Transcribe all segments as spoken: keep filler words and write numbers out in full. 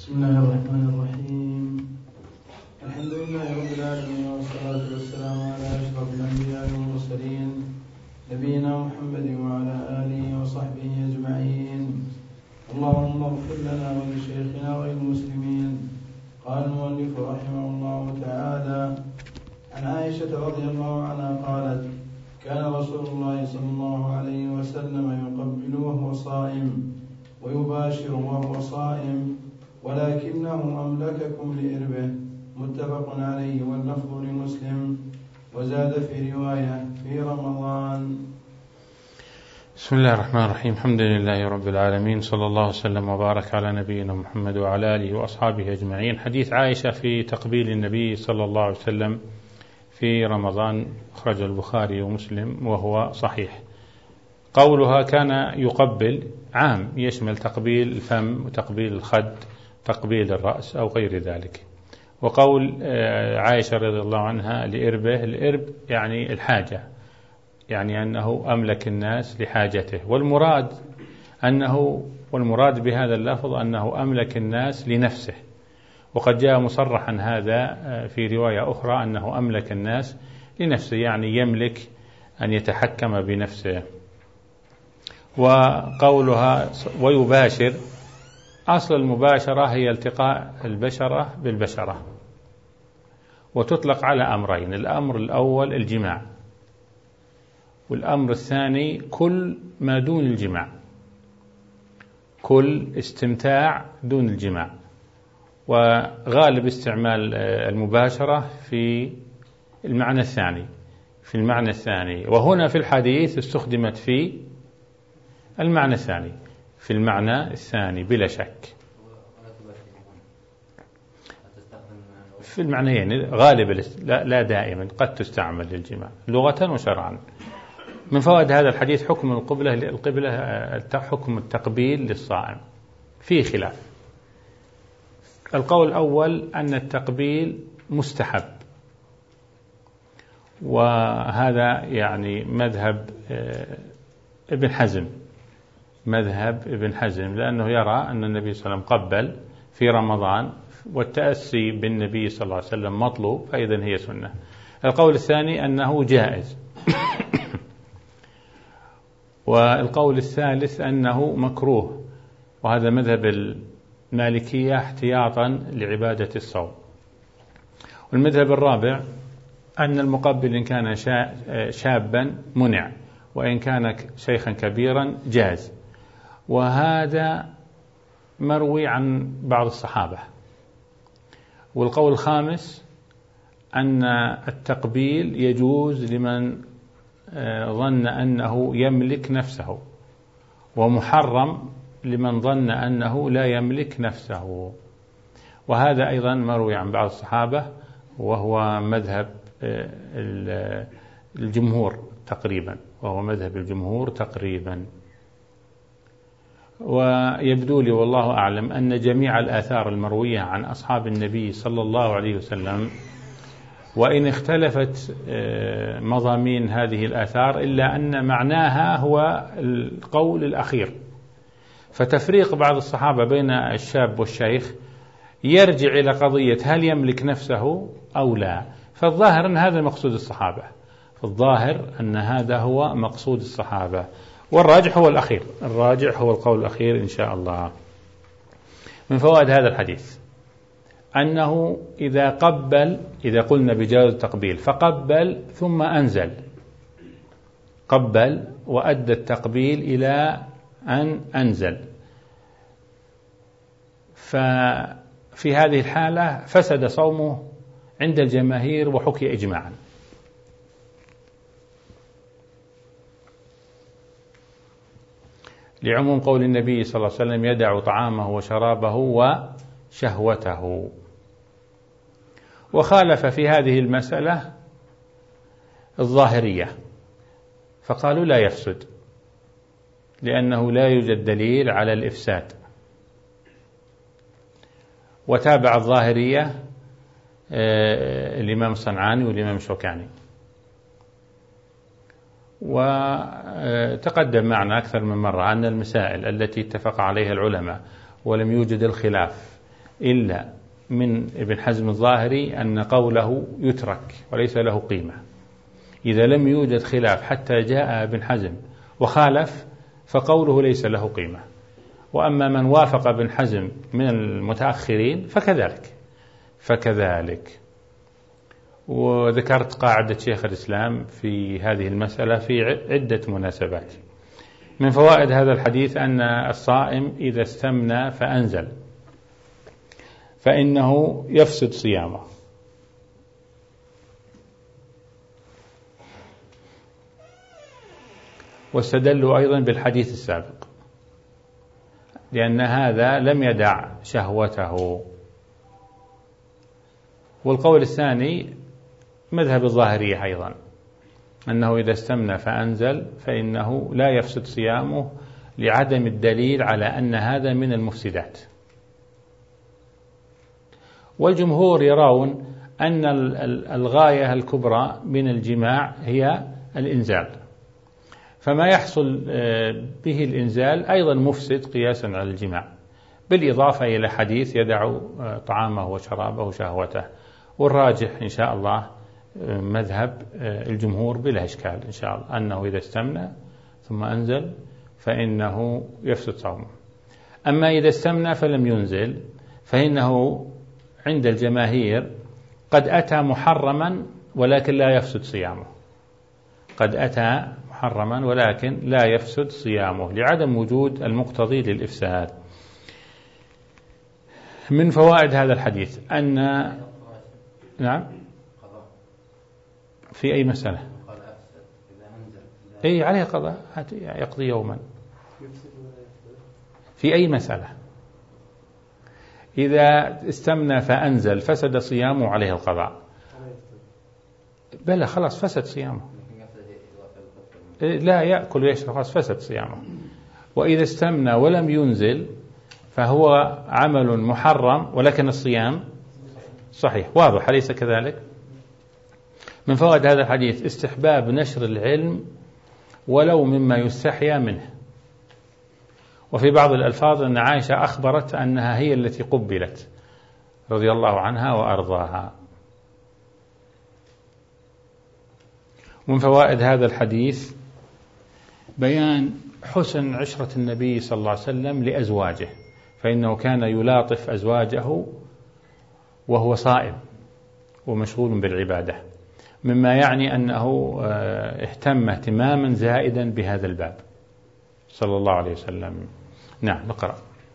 بسم الله الرحمن الرحيم. الحمد لله رب العالمين، والصلاة والسلام على أشرف الأنبياء والمرسلين نبينا محمد وعلى آله وصحبه أجمعين. اللهم اغفر لنا ولشيخنا وللمسلمين. قال المؤلف رحمه الله تعالى: عن عائشة رضي الله عنها قالت: كان رسول الله صلى الله عليه وسلم يقبل وهو صائم ويباشر وهو صائم، ولكنه أملككم لإربه. متفق عليه، واللفظ لمسلم. وزاد في رواية: في رمضان. بسم الله الرحمن الرحيم. الحمد لله رب العالمين، صلى الله وسلم وبارك على نبينا محمد وعلى آله وأصحابه أجمعين. حديث عائشة في تقبيل النبي صلى الله عليه وسلم في رمضان، أخرجه البخاري ومسلم وهو صحيح. قولها كان يقبل عام، يشمل تقبيل الفم وتقبيل الخد، تقبيل الرأس أو غير ذلك. وقول عائشة رضي الله عنها لإربه، الإرب يعني الحاجة، يعني أنه أملك الناس لحاجته، والمراد أنه والمراد بهذا اللفظ أنه أملك الناس لنفسه. وقد جاء مصرحا هذا في رواية أخرى أنه أملك الناس لنفسه، يعني يملك أن يتحكم بنفسه. وقولها ويباشر، أصل المباشرة هي التقاء البشرة بالبشرة، وتطلق على أمرين: الأمر الأول الجماع، والأمر الثاني كل ما دون الجماع، كل استمتاع دون الجماع. وغالب استعمال المباشرة في المعنى الثاني في المعنى الثاني وهنا في الحديث استخدمت في المعنى الثاني في المعنى الثاني بلا شك. في المعنيين غالب، لا, لا دائما، قد تستعمل للجماع لغة وشرعا. من فوائد هذا الحديث حكم القبلة القبلة حكم التقبيل للصائم، في خلاف. القول الأول أن التقبيل مستحب، وهذا يعني مذهب ابن حزم مذهب ابن حزم لأنه يرى أن النبي صلى الله عليه وسلم قبل في رمضان، والتأسي بالنبي صلى الله عليه وسلم مطلوب، فإذن هي سنة. القول الثاني أنه جائز والقول الثالث أنه مكروه، وهذا مذهب المالكية احتياطا لعبادة الصوم. والمذهب الرابع أن المقبل إن كان شابا منع، وإن كان شيخا كبيرا جاز، وهذا مروي عن بعض الصحابة. والقول الخامس أن التقبيل يجوز لمن ظن أنه يملك نفسه، ومحرم لمن ظن أنه لا يملك نفسه، وهذا أيضا مروي عن بعض الصحابة، وهو مذهب الجمهور تقريبا وهو مذهب الجمهور تقريبا. ويبدو لي والله أعلم أن جميع الآثار المروية عن أصحاب النبي صلى الله عليه وسلم، وإن اختلفت مضامين هذه الآثار، إلا أن معناها هو القول الأخير. فتفريق بعض الصحابة بين الشاب والشيخ يرجع إلى قضية هل يملك نفسه أو لا. فالظاهر أن هذا مقصود الصحابة فالظاهر أن هذا هو مقصود الصحابة والراجح هو الأخير الراجح هو القول الأخير إن شاء الله. من فوائد هذا الحديث أنه إذا قبل إذا قلنا بجواز التقبيل فقبل ثم أنزل، قبل وأدى التقبيل إلى أن أنزل، ففي هذه الحالة فسد صومه عند الجماهير وحكي إجماعا. لعموم قول النبي صلى الله عليه وسلم: يدع طعامه وشرابه وشهوته. وخالف في هذه المسألة الظاهرية، فقالوا لا يفسد لأنه لا يوجد دليل على الإفساد. وتابع الظاهرية الإمام الصنعاني والإمام الشوكاني. وتقدم معنا أكثر من مرة أن المسائل التي اتفق عليها العلماء ولم يوجد الخلاف إلا من ابن حزم الظاهري أن قوله يترك وليس له قيمة. إذا لم يوجد خلاف حتى جاء ابن حزم وخالف فقوله ليس له قيمة. وأما من وافق ابن حزم من المتأخرين فكذلك فكذلك وذكرت قاعدة شيخ الإسلام في هذه المسألة في عدة مناسبات. من فوائد هذا الحديث أن الصائم إذا استمنى فأنزل فإنه يفسد صيامه. واستدلوا أيضا بالحديث السابق لأن هذا لم يدع شهوته. والقول الثاني مذهب الظاهرية أيضا أنه إذا استمنى فأنزل فإنه لا يفسد صيامه لعدم الدليل على أن هذا من المفسدات. والجمهور يرون أن الغاية الكبرى من الجماع هي الإنزال، فما يحصل به الإنزال أيضا مفسد قياسا على الجماع، بالإضافة إلى حديث يدع طعامه وشرابه وشهوته. والراجح إن شاء الله مذهب الجمهور بلا إشكال إن شاء الله أنه إذا استمنى ثم أنزل فإنه يفسد صومه. أما إذا استمنى فلم ينزل فإنه عند الجماهير قد أتى محرما ولكن لا يفسد صيامه، قد أتى محرما ولكن لا يفسد صيامه لعدم وجود المقتضي للإفساد. من فوائد هذا الحديث أن نعم في أي مسألة أي عليه قضاء يقضي يوما في أي مسألة. إذا استمنى فأنزل فسد صيامه عليه القضاء. بلى خلاص فسد صيامه، لا يأكل ويشرب خلاص فسد صيامه. وإذا استمنى ولم ينزل فهو عمل محرم ولكن الصيام صحيح. واضح أليس كذلك؟ من فوائد هذا الحديث استحباب نشر العلم ولو مما يستحيا منه. وفي بعض الألفاظ أن عائشة أخبرت أنها هي التي قبلت رضي الله عنها وأرضاها. ومن فوائد هذا الحديث بيان حسن عشرة النبي صلى الله عليه وسلم لأزواجه، فإنه كان يلاطف أزواجه وهو صائم ومشغول بالعبادة، مما يعني أنه اهتم اهتماما زائدا بهذا الباب صلى الله عليه وسلم. نعم نقرأ.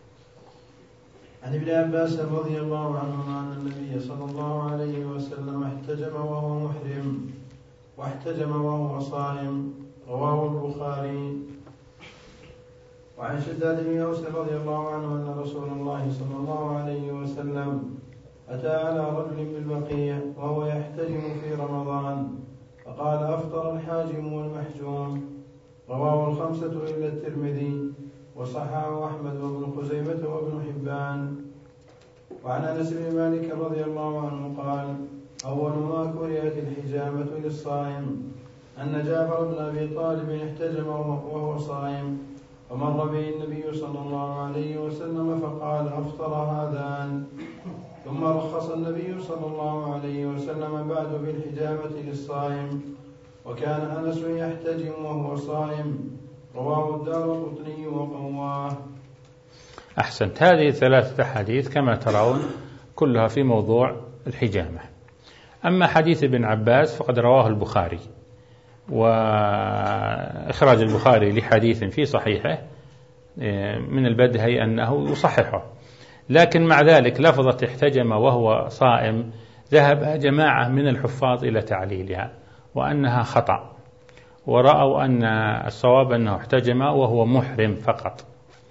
عن ابن عباس رضي الله عنهما أن النبي صلى الله عليه وسلم احتجم وهو محرم واحتجم وهو صائم، رواه البخاري. وعن شداد بن أوس رضي الله عنه أن رسول الله صلى الله عليه وسلم أتى على رجل بالبقيع وهو يحتجم في رمضان فقال أفطر الحاجم والمحجوم، رواه الخمسة إلا الترمذي وصححه أحمد وابن خزيمة وابن حبان. وعن أنس بن مالك رضي الله عنه قال أول ما كرهت الحجامة للصائم أن جعفر بن أبي طالب احتجم وهو صائم فمر به النبي صلى الله عليه وسلم فقال أفطر هذان، ثم رخص النبي صلى الله عليه وسلم بعد بالحجامة للصائم، وكان أنس يحتجم وهو صائم، رواه الدارقطني وقواه. أحسنت. هذه ثلاثة حديث كما ترون كلها في موضوع الحجامة. أما حديث ابن عباس فقد رواه البخاري، وإخراج البخاري لحديث في صحيحه من البدهي أنه يصححه، لكن مع ذلك لفظة احتجم وهو صائم ذهب جماعة من الحفاظ إلى تعليلها وأنها خطأ، ورأوا أن الصواب أنه احتجم وهو محرم فقط.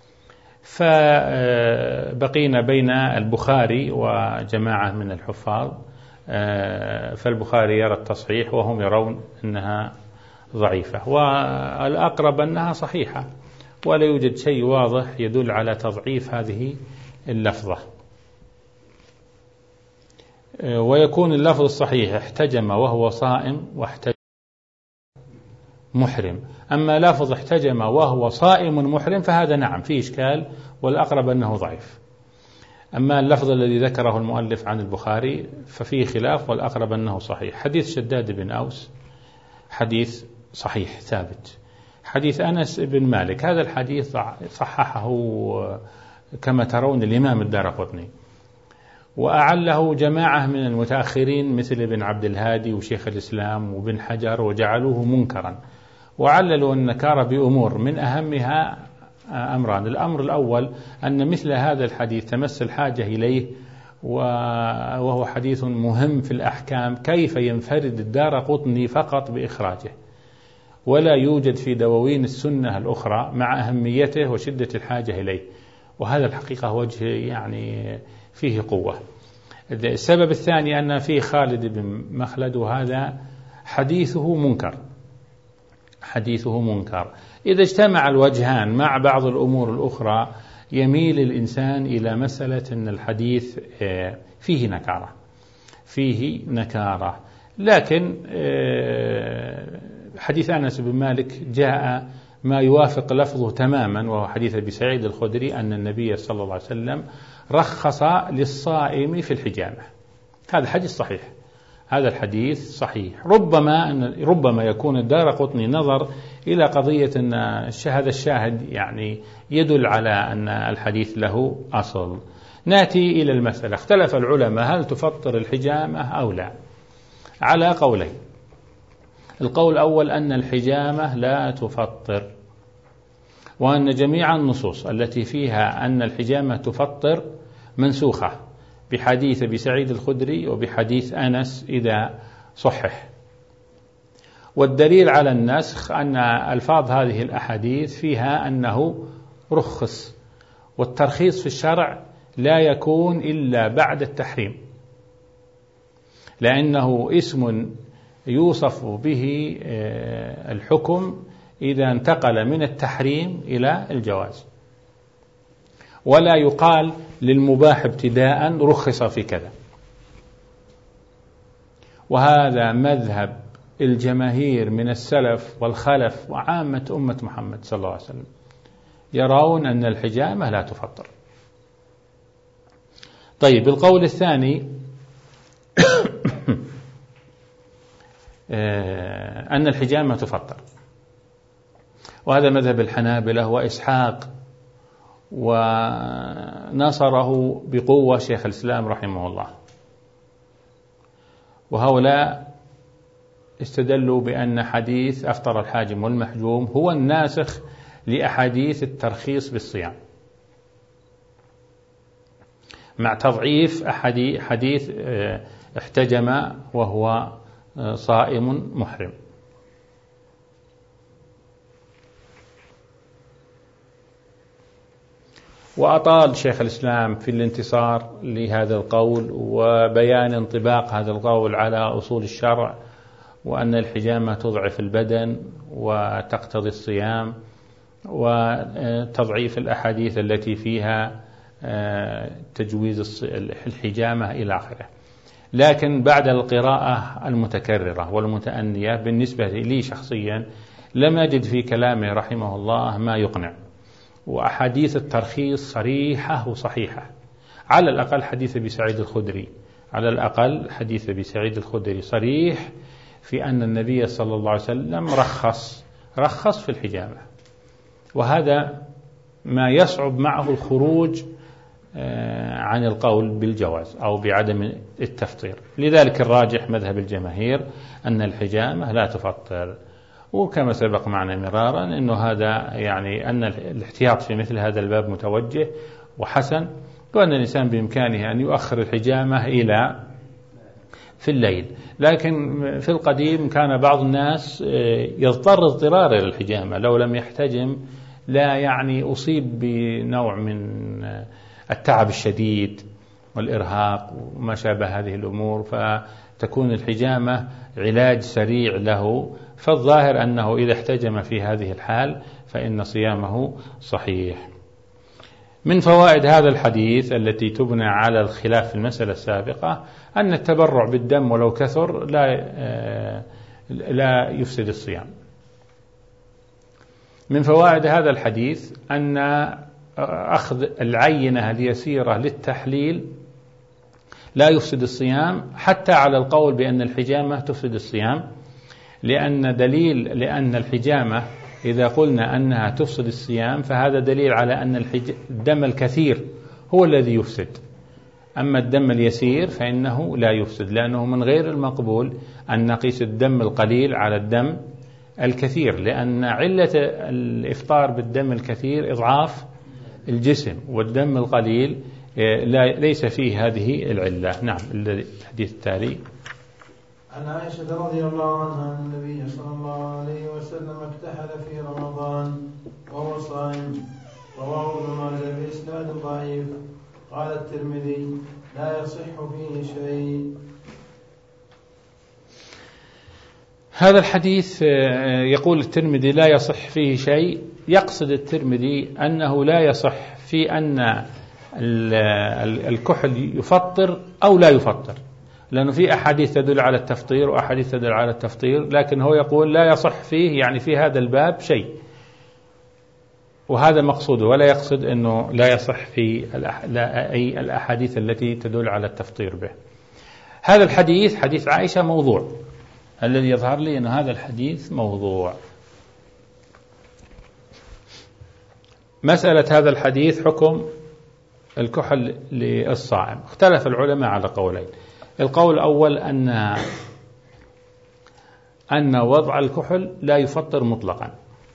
فبقينا بين البخاري وجماعة من الحفاظ، فالبخاري يرى التصحيح وهم يرون أنها ضعيفة، والأقرب أنها صحيحة، ولا يوجد شيء واضح يدل على تضعيف هذه اللفظة. ويكون اللفظ الصحيح احتجم وهو صائم واحتجم محرم. أما لفظ احتجم وهو صائم محرم فهذا نعم فيه إشكال، والأقرب أنه ضعيف. أما اللفظ الذي ذكره المؤلف عن البخاري ففيه خلاف، والأقرب أنه صحيح. حديث شداد بن أوس حديث صحيح ثابت. حديث أنس بن مالك هذا الحديث صححه كما ترون الإمام الدارقطني، وأعله جماعة من المتأخرين مثل ابن عبد الهادي وشيخ الإسلام وابن حجر، وجعلوه منكرا، وعللوا النكارة بأمور من أهمها أمران. الأمر الأول أن مثل هذا الحديث تمس الحاجة إليه، وهو حديث مهم في الأحكام، كيف ينفرد الدارقطني فقط بإخراجه ولا يوجد في دواوين السنة الأخرى مع أهميته وشدة الحاجة إليه، وهذا الحقيقة وجه يعني فيه قوة. السبب الثاني أن فيه خالد بن مخلد، وهذا حديثه منكر، حديثه منكر. إذا اجتمع الوجهان مع بعض الأمور الأخرى يميل الإنسان إلى مسألة أن الحديث فيه نكارة، فيه نكارة. لكن حديث أنس بن مالك جاء ما يوافق لفظه تماما، وهو حديث أبي سعيد الخدري أن النبي صلى الله عليه وسلم رخص للصائم في الحجامة. هذا حديث صحيح، هذا الحديث صحيح. ربما أن ربما يكون الدارقطني نظر إلى قضية أن هذا الشاهد يعني يدل على أن الحديث له أصل. نأتي إلى المسألة. اختلف العلماء هل تفطر الحجامة أو لا، على قولين. القول الأول أن الحجامة لا تفطر، وأن جميع النصوص التي فيها أن الحجامة تفطر منسوخة بحديث أبي سعيد الخدري وبحديث أنس إذا صحح. والدليل على النسخ أن ألفاظ هذه الأحاديث فيها أنه رخص، والترخيص في الشرع لا يكون إلا بعد التحريم، لأنه اسم يوصف به الحكم إذا انتقل من التحريم إلى الجواز، ولا يقال للمباح ابتداء رخص في كذا. وهذا مذهب الجماهير من السلف والخلف وعامة أمة محمد صلى الله عليه وسلم، يرون أن الحجامة لا تفطر. طيب، القول الثاني أن الحجامة تفطر، وهذا مذهب الحنابلة وإسحاق، ونصره بقوة شيخ الإسلام رحمه الله. وهؤلاء استدلوا بأن حديث أفطر الحاجم والمحجوم هو الناسخ لأحاديث الترخيص بالصيام، مع تضعيف حديث احتجم وهو صائم محرم. وأطال شيخ الإسلام في الانتصار لهذا القول وبيان انطباق هذا القول على أصول الشرع، وأن الحجامة تضعف البدن وتقتضي الصيام، وتضعيف الأحاديث التي فيها تجويز الحجامة إلى آخره. لكن بعد القراءة المتكررة والمتأنية بالنسبة لي شخصيا لم أجد في كلامه رحمه الله ما يقنع، وأحاديث الترخيص صريحة وصحيحة. على الأقل حديث أبي سعيد الخدري، على الأقل حديث أبي سعيد الخدري صريح في أن النبي صلى الله عليه وسلم رخص رخص في الحجامة، وهذا ما يصعب معه الخروج عن القول بالجواز أو بعدم التفطير. لذلك الراجح مذهب الجماهير أن الحجامة لا تفطر. وكما سبق معنا مرارا أنه هذا يعني أن الاحتياط في مثل هذا الباب متوجه وحسن، وأن الإنسان بإمكانه أن يؤخر الحجامة إلى في الليل. لكن في القديم كان بعض الناس يضطر اضطرارا إلى الحجامة، لو لم يحتجم لا يعني أصيب بنوع من التعب الشديد والإرهاق وما شابه هذه الأمور، فتكون الحجامة علاج سريع له. فالظاهر أنه إذا احتجم في هذه الحال فإن صيامه صحيح. من فوائد هذا الحديث التي تبنى على الخلاف في المسألة السابقة أن التبرع بالدم ولو كثر لا لا يفسد الصيام. من فوائد هذا الحديث أن أخذ العينة اليسيرة للتحليل لا يفسد الصيام، حتى على القول بأن الحجامة تفسد الصيام، لأن دليل لأن الحجامة إذا قلنا أنها تفسد الصيام فهذا دليل على أن الدم الكثير هو الذي يفسد، أما الدم اليسير فإنه لا يفسد، لأنه من غير المقبول أن نقيس الدم القليل على الدم الكثير، لأن علة الإفطار بالدم الكثير إضعاف الجسم، والدم القليل ليس فيه هذه العلة. نعم. الحديث التالي: عن عائشة رضي الله عنها أن النبي صلى الله عليه وسلم اكتحل في رمضان وهو صائم، رواه ابن ماجه بإسناد ضعيف. قال الترمذي: لا يصح فيه شيء. هذا الحديث يقول الترمذي لا يصح فيه شيء، يقصد الترمذي أنه لا يصح في أن الكحل يفطر أو لا يفطر، لأنه في أحاديث تدل على التفطير وأحاديث تدل على التفطير، لكن هو يقول لا يصح فيه، يعني في هذا الباب شيء، وهذا مقصوده، ولا يقصد أنه لا يصح في أي الأحاديث التي تدل على التفطير به. هذا الحديث حديث عائشة موضوع، الذي يظهر لي أن هذا الحديث موضوع. مسألة هذا الحديث حكم الكحل للصائم، اختلف العلماء على قولين. القول الأول أن أن وضع الكحل لا يفطر مطلقا،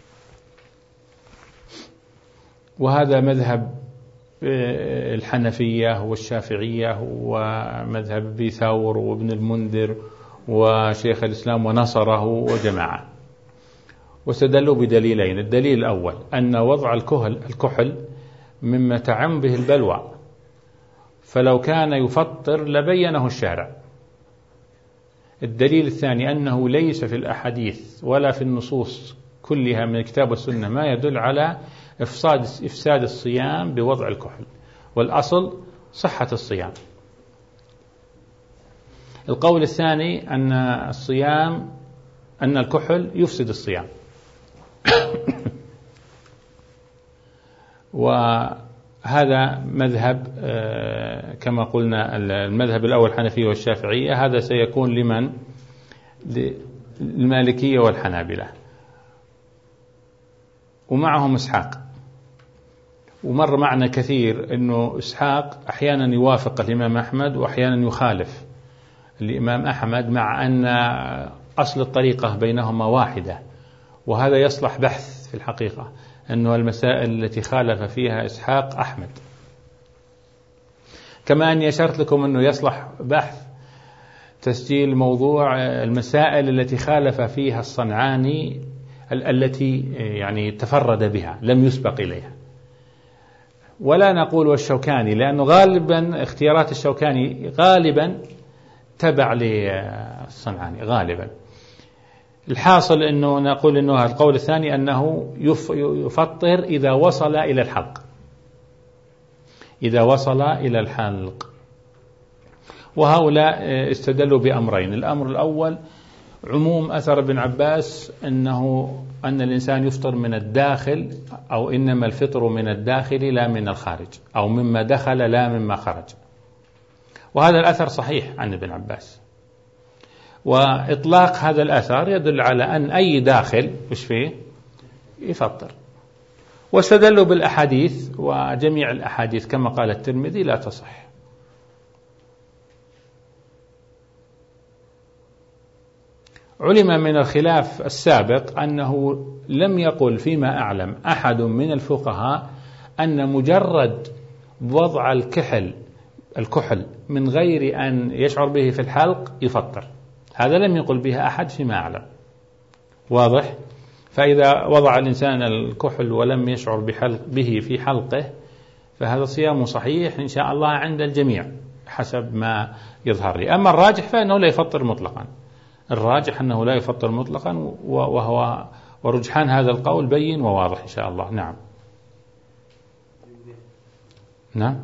وهذا مذهب الحنفية والشافعية ومذهب أبي ثور وابن المنذر وشيخ الإسلام ونصره وجماعة، واستدلوا بدليلين. الدليل الأول أن وضع الكحل الكحل مما تعم به البلوى، فلو كان يفطر لبينه الشارع. الدليل الثاني أنه ليس في الأحاديث ولا في النصوص كلها من الكتاب والسنة ما يدل على إفساد إفساد الصيام بوضع الكحل، والأصل صحة الصيام. القول الثاني أن الصيام أن الكحل يفسد الصيام وهذا مذهب كما قلنا المذهب الأول الحنفية والشافعية، هذا سيكون لمن؟ للمالكية والحنابلة، ومعهم إسحاق. ومر معنا كثير أنه إسحاق أحيانا يوافق الإمام أحمد وأحيانا يخالف الإمام أحمد، مع أن أصل الطريقة بينهما واحدة، وهذا يصلح بحث في الحقيقة، أنه المسائل التي خالف فيها إسحاق أحمد. كما أني أشرت لكم أنه يصلح بحث تسجيل موضوع المسائل التي خالف فيها الصنعاني التي يعني تفرد بها لم يسبق إليها، ولا نقول والشوكاني، لأنه غالبا اختيارات الشوكاني غالبا تبع للصنعاني غالبا. الحاصل أنه نقول أنه القول الثاني أنه يفطر إذا وصل إلى الحلق، إذا وصل إلى الحلق. وهؤلاء استدلوا بأمرين. الأمر الأول عموم أثر ابن عباس أنه أن الإنسان يفطر من الداخل، أو إنما الفطر من الداخل لا من الخارج، أو مما دخل لا مما خرج، وهذا الأثر صحيح عن ابن عباس. وإطلاق هذا الأثر يدل على أن أي داخل وش فيه يفطر. واستدلوا بالأحاديث، وجميع الأحاديث كما قال الترمذي لا تصح. علم من الخلاف السابق أنه لم يقل فيما أعلم أحد من الفقهاء أن مجرد وضع الكحل الكحل من غير أن يشعر به في الحلق يفطر، هذا لم يقل به أحد فيما أعلم. واضح؟ فإذا وضع الإنسان الكحل ولم يشعر بحلق به في حلقه فهذا صيامه صحيح إن شاء الله عند الجميع حسب ما يظهر لي. أما الراجح فإنه لا يفطر مطلقا، الراجح أنه لا يفطر مطلقا، وهو ورجحان هذا القول بين وواضح إن شاء الله. نعم نعم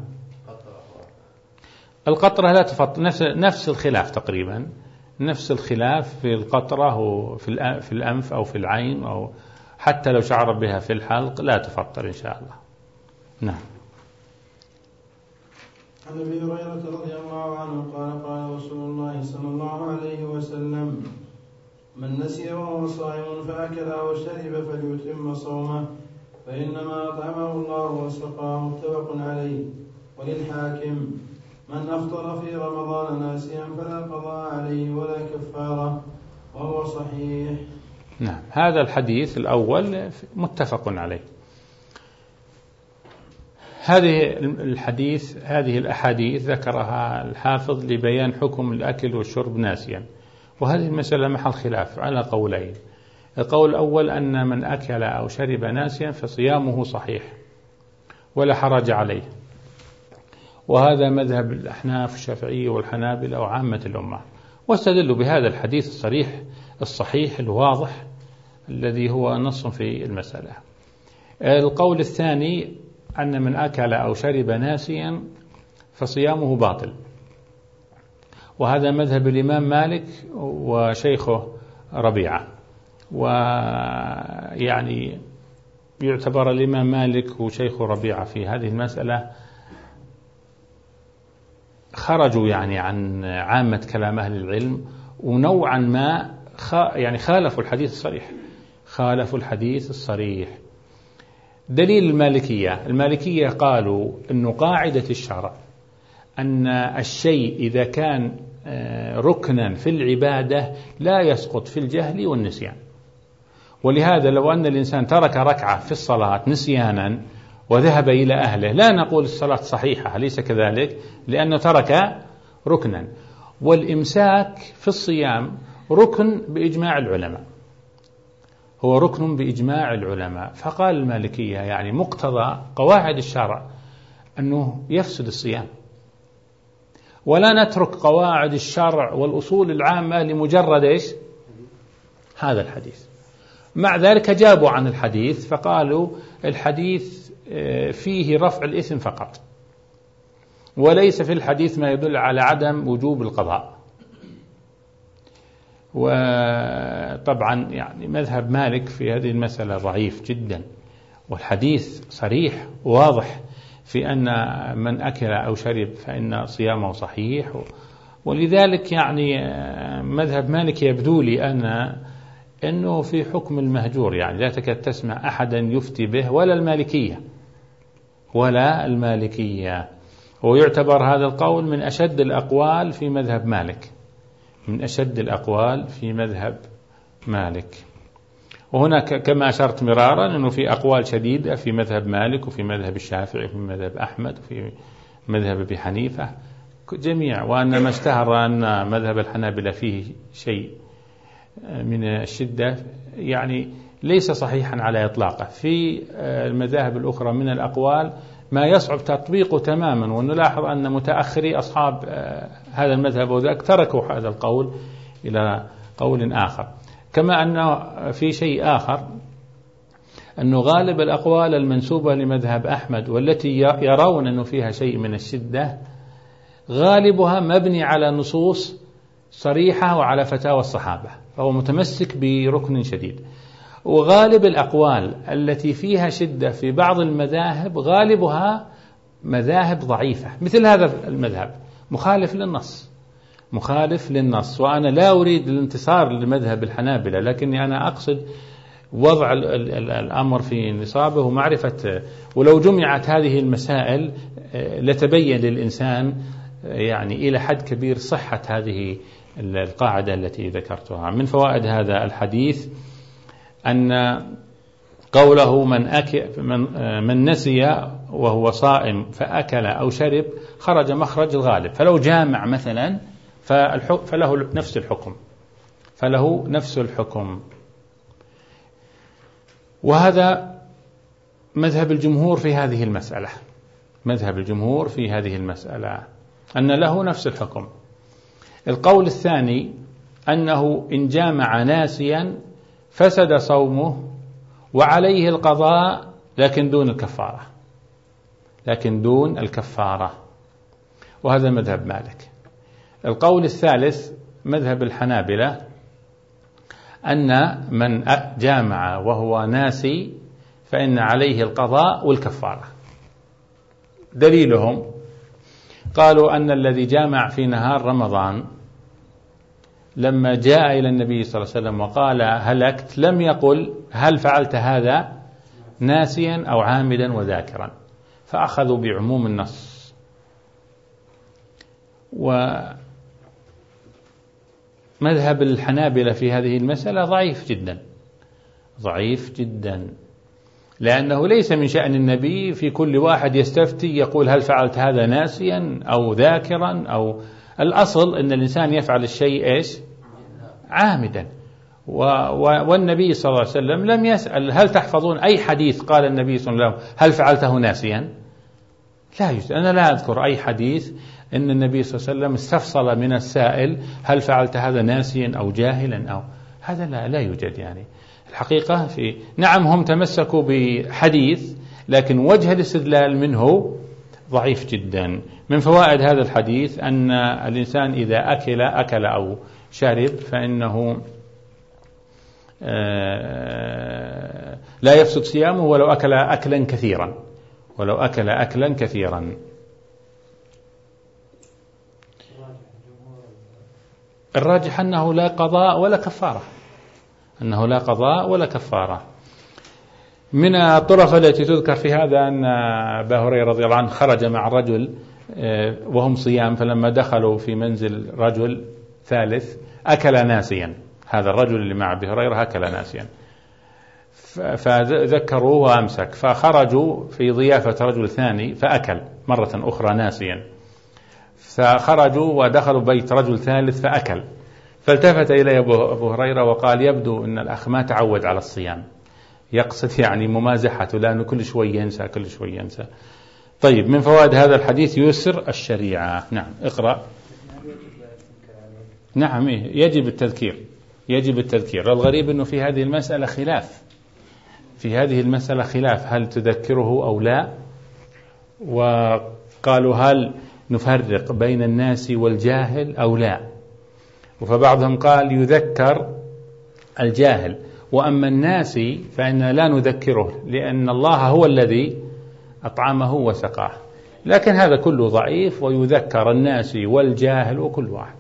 القطرة لا تفطر، نفس نفس الخلاف تقريبا، نفس الخلاف في القطرة وفي في الأنف أو في العين، أو حتى لو شعر بها في الحلق لا تفطر إن شاء الله. نعم. عن أبي هريرة رضي الله عنه قال قال رسول الله صلى الله عليه وسلم: من نسي وهو صائم فأكل أو شرب فليتم صومه فإنما أطعمه الله وسقاه. متفق عليه. وللحاكم: من أفطر في رمضان ناسيا فلا قضاء عليه ولا كفارة، وهو صحيح. نعم. هذا الحديث الأول متفق عليه. هذه الحديث هذه الأحاديث ذكرها الحافظ لبيان حكم الأكل والشرب ناسيا، وهذه المسألة محل خلاف على قولين. القول الأول أن من أكل أو شرب ناسيا فصيامه صحيح ولا حرج عليه، وهذا مذهب الأحناف الشافعية والحنابلة وعامة الأمة، واستدلوا بهذا الحديث الصريح الصحيح الواضح الذي هو نص في المسألة. القول الثاني أن من أكل أو شرب ناسيا فصيامه باطل، وهذا مذهب الإمام مالك وشيخه ربيعة. ويعني يعتبر الإمام مالك وشيخه ربيعة في هذه المسألة خرجوا يعني عن عامة كلام أهل العلم، ونوعا ما يعني خالفوا الحديث الصريح خالفوا الحديث الصريح. دليل المالكية المالكية قالوا أن قاعدة الشرع أن الشيء إذا كان ركنا في العبادة لا يسقط في الجهل والنسيان، ولهذا لو أن الإنسان ترك ركعة في الصلاة نسيانا وذهب إلى أهله لا نقول الصلاة صحيحة، ليس كذلك، لأنه ترك ركنا. والإمساك في الصيام ركن بإجماع العلماء، هو ركن بإجماع العلماء. فقال المالكية يعني مقتضى قواعد الشرع أنه يفسد الصيام، ولا نترك قواعد الشرع والأصول العامة لمجرد إيش؟ هذا الحديث. مع ذلك جابوا عن الحديث فقالوا الحديث فيه رفع الإثم فقط، وليس في الحديث ما يدل على عدم وجوب القضاء. وطبعا يعني مذهب مالك في هذه المسألة ضعيف جدا، والحديث صريح واضح في أن من أكل أو شرب فإن صيامه صحيح. ولذلك يعني مذهب مالك يبدو لي أن أنه في حكم المهجور، يعني لا تكاد تسمع أحدا يفتي به ولا المالكية ولا المالكية ويعتبر هذا القول من أشد الأقوال في مذهب مالك من أشد الأقوال في مذهب مالك. وهنا كما أشرت مرارا أنه في أقوال شديدة في مذهب مالك وفي مذهب الشافعي وفي مذهب أحمد وفي مذهب أبي حنيفة جميع، وأن ما اشتهر أن مذهب الحنابلة فيه شيء من الشدة يعني ليس صحيحا على إطلاقه. في المذاهب الأخرى من الأقوال ما يصعب تطبيقه تماما، ونلاحظ أن متأخري أصحاب هذا المذهب وذاك تركوا هذا القول إلى قول آخر. كما أنه في شيء آخر أنه غالب الأقوال المنسوبة لمذهب أحمد والتي يرون أنه فيها شيء من الشدة غالبها مبني على نصوص صريحة وعلى فتاوى الصحابة، فهو متمسك بركن شديد. وغالب الأقوال التي فيها شدة في بعض المذاهب غالبها مذاهب ضعيفة، مثل هذا المذهب مخالف للنص مخالف للنص. وأنا لا أريد الانتصار لمذهب الحنابلة، لكني أنا أقصد وضع الأمر في نصابه ومعرفة، ولو جمعت هذه المسائل لتبين للإنسان يعني إلى حد كبير صحة هذه القاعدة التي ذكرتها. من فوائد هذا الحديث أن قوله من, أكل من, من نسي وهو صائم فأكل أو شرب خرج مخرج الغالب، فلو جامع مثلا فله نفس الحكم فله نفس الحكم وهذا مذهب الجمهور في هذه المسألة مذهب الجمهور في هذه المسألة أن له نفس الحكم. القول الثاني أنه إن جامع ناسيا فسد صومه وعليه القضاء لكن دون الكفارة لكن دون الكفارة وهذا مذهب مالك. القول الثالث مذهب الحنابلة أن من جامع وهو ناسي فإن عليه القضاء والكفارة دليلهم قالوا أن الذي جامع في نهار رمضان لما جاء إلى النبي صلى الله عليه وسلم وقال هلكت لم يقل هل فعلت هذا ناسيا أو عامدا وذاكرا، فأخذوا بعموم النص. ومذهب الحنابلة في هذه المسألة ضعيف جدا ضعيف جدا، لأنه ليس من شأن النبي في كل واحد يستفتي يقول هل فعلت هذا ناسيا أو ذاكرا، أو الأصل أن الإنسان يفعل الشيء إيش عامدا. والنبي صلى الله عليه وسلم لم يسأل هل تحفظون أي حديث قال النبي صلى الله عليه وسلم هل فعلته ناسيا، لا يوجد. أنا لا أذكر أي حديث أن النبي صلى الله عليه وسلم استفصل من السائل هل فعلت هذا ناسيا أو جاهلا، أو هذا لا, لا يوجد. يعني الحقيقة في نعم هم تمسكوا بحديث لكن وجه الاستدلال منه ضعيف جدا. من فوائد هذا الحديث أن الإنسان إذا أكل أكل أو شرب فإنه لا يفسد صيامه ولو أكل أكلا كثيرا ولو أكل أكلا كثيرا. الراجح أنه لا قضاء ولا كفارة أنه لا قضاء ولا كفارة. من الطرف التي تذكر في هذا أن أبا هريرة رضي الله عنه خرج مع رجل وهم صيام، فلما دخلوا في منزل رجل ثالث أكل ناسيا، هذا الرجل اللي مع أبي هريرة أكل ناسيا، فذكروه وأمسك، فخرجوا في ضيافة رجل ثاني فأكل مرة أخرى ناسيا، فخرجوا ودخلوا بيت رجل ثالث فأكل، فالتفت إليه أبو هريرة وقال يبدو أن الأخ ما تعود على الصيام، يقصد يعني ممازحته لأنه كل شوي ينسى كل شوي ينسى. طيب، من فوائد هذا الحديث يسر الشريعة. نعم اقرأ. نعم يجب التذكير يجب التذكير. الغريب أنه في هذه المسألة خلاف في هذه المسألة خلاف هل تذكره أو لا، وقالوا هل نفرق بين الناس والجاهل أو لا، فبعضهم قال يذكر الجاهل، وأما الناس فإننا لا نذكره لأن الله هو الذي أطعمه وسقاه. لكن هذا كله ضعيف، ويذكر الناس والجاهل وكل واحد.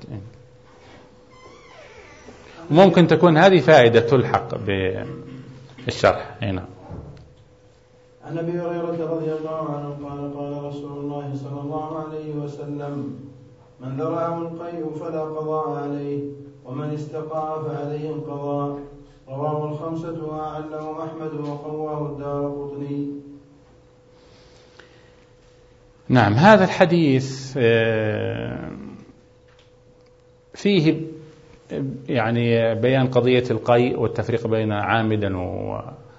ممكن تكون هذه فائدة تلحق بالشرح هنا. عن أبي هريرة رضي الله عنه قال قال رسول الله صلى الله عليه وسلم من ذرعه القيء فلا قضاء عليه، ومن استقاء فعليه القضاء. رواه الخمسة وأعلهم أحمد وقواه الدارقطني. نعم، هذا الحديث فيه يعني بيان قضية القيء والتفريق بين عامدا و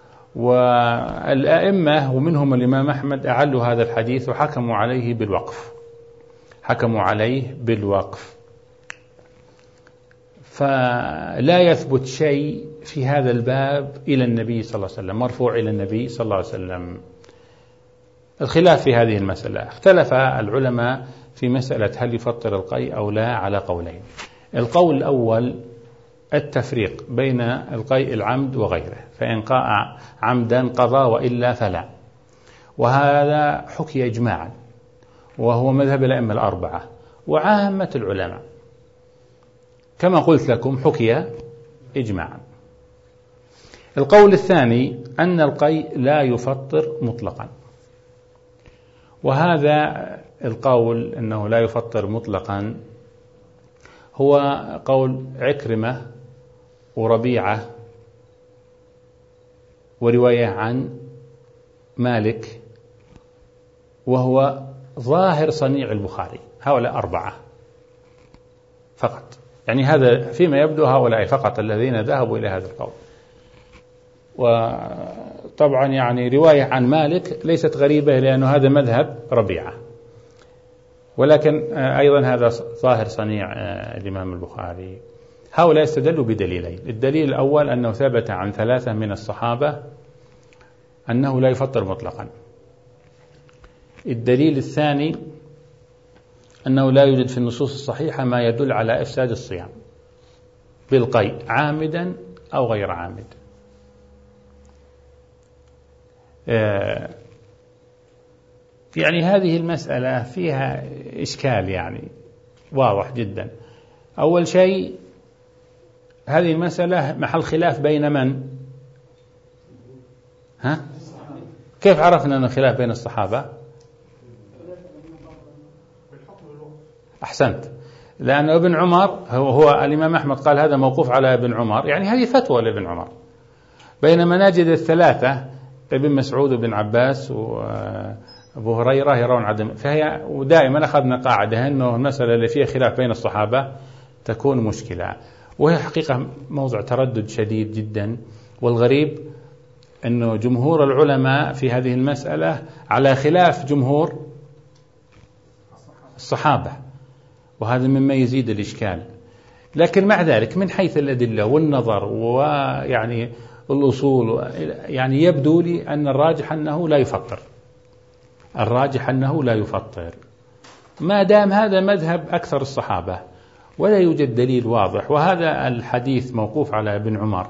والأئمة ومنهم الإمام أحمد أعلوا هذا الحديث وحكموا عليه بالوقف حكموا عليه بالوقف فلا يثبت شيء في هذا الباب إلى النبي صلى الله عليه وسلم مرفوع إلى النبي صلى الله عليه وسلم. الخلاف في هذه المسألة، اختلف العلماء في مسألة هل يفطر القيء أو لا على قولين. القول الأول التفريق بين القيء العمد وغيره، فإن قاء عمدا قضى وإلا فلا، وهذا حكي إجماعا وهو مذهب الأئمة الأربعة وعامة العلماء، كما قلت لكم حكي إجماعا. القول الثاني أن القيء لا يفطر مطلقا، وهذا القول أنه لا يفطر مطلقا هو قول عكرمة وربيعة ورواية عن مالك، وهو ظاهر صنيع البخاري. هؤلاء أربعة فقط، يعني هذا فيما يبدو هؤلاء فقط الذين ذهبوا إلى هذا القول. وطبعا يعني رواية عن مالك ليست غريبة لأنه هذا مذهب ربيعة، ولكن أيضا هذا ظاهر صنيع الإمام البخاري. هؤلاء استدلوا بدليلين. الدليل الأول أنه ثبت عن ثلاثة من الصحابة أنه لا يفطر مطلقا. الدليل الثاني أنه لا يوجد في النصوص الصحيحة ما يدل على إفساد الصيام بالقيء عامدا أو غير عامد. يعني هذه المسألة فيها إشكال يعني واضح جدا. أول شيء هذه المسألة محل خلاف بين من؟ ها؟ كيف عرفنا أن خلاف بين الصحابة؟ أحسنت، لأن ابن عمر هو, هو الإمام أحمد قال هذا موقوف على ابن عمر، يعني هذه فتوى لابن عمر، بينما نجد الثلاثة ابن مسعود وابن عباس وأبو هريرة يرون عدم. فهي ودائما أخذنا قاعدة أنه المسألة اللي فيها خلاف بين الصحابة تكون مشكلة، وهي حقيقة موضع تردد شديد جدا. والغريب أنه جمهور العلماء في هذه المسألة على خلاف جمهور الصحابة، وهذا مما يزيد الإشكال. لكن مع ذلك من حيث الأدلة والنظر ويعني الأصول، يعني يبدو لي أن الراجح أنه لا يفطر، الراجح أنه لا يفطر ما دام هذا مذهب أكثر الصحابة ولا يوجد دليل واضح، وهذا الحديث موقوف على ابن عمر،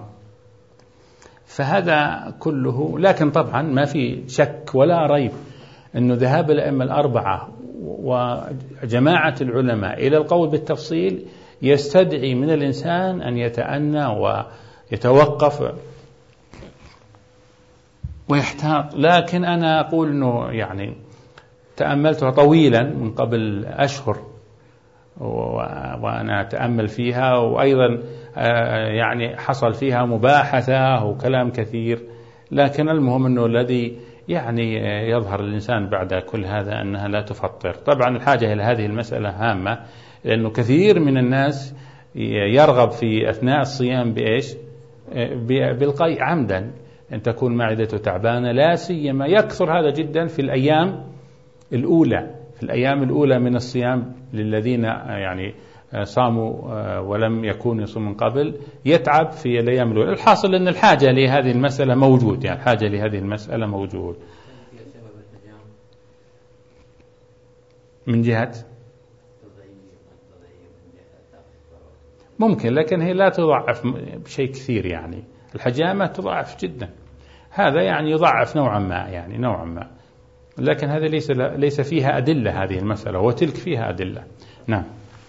فهذا كله. لكن طبعا ما في شك ولا ريب أنه ذهاب الأئمة الأربعة وجماعة العلماء إلى القول بالتفصيل يستدعي من الإنسان أن يتأنى ويتوقف ويحتاط. لكن أنا أقول أنه يعني تأملتها طويلا من قبل أشهر وأنا أتأمل فيها، وأيضا يعني حصل فيها مباحثة وكلام كثير. لكن المهم أنه الذي يعني يظهر الإنسان بعد كل هذا أنها لا تفطر. طبعا الحاجة إلى هذه المسألة هامة، لأنه كثير من الناس يرغب في أثناء الصيام بإيش؟ بالقيء عمدا، أن تكون معدته تعبانة، لا سيما يكثر هذا جدا في الأيام الأولى في الأيام الأولى من الصيام للذين يعني صاموا ولم يكونوا يصوموا من قبل، يتعب في الأيام الأولى. الحاصل أن الحاجة لهذه المسألة موجود، يعني الحاجة لهذه المسألة موجود من جهة ممكن، لكن هي لا تضعف بشيء كثير، يعني الحجامة تضعف جدا، هذا يعني يضعف نوعا ما يعني نوعا ما، لكن هذا ليس ليس فيها أدلة هذه المسألة، وتلك فيها أدلة. نعم.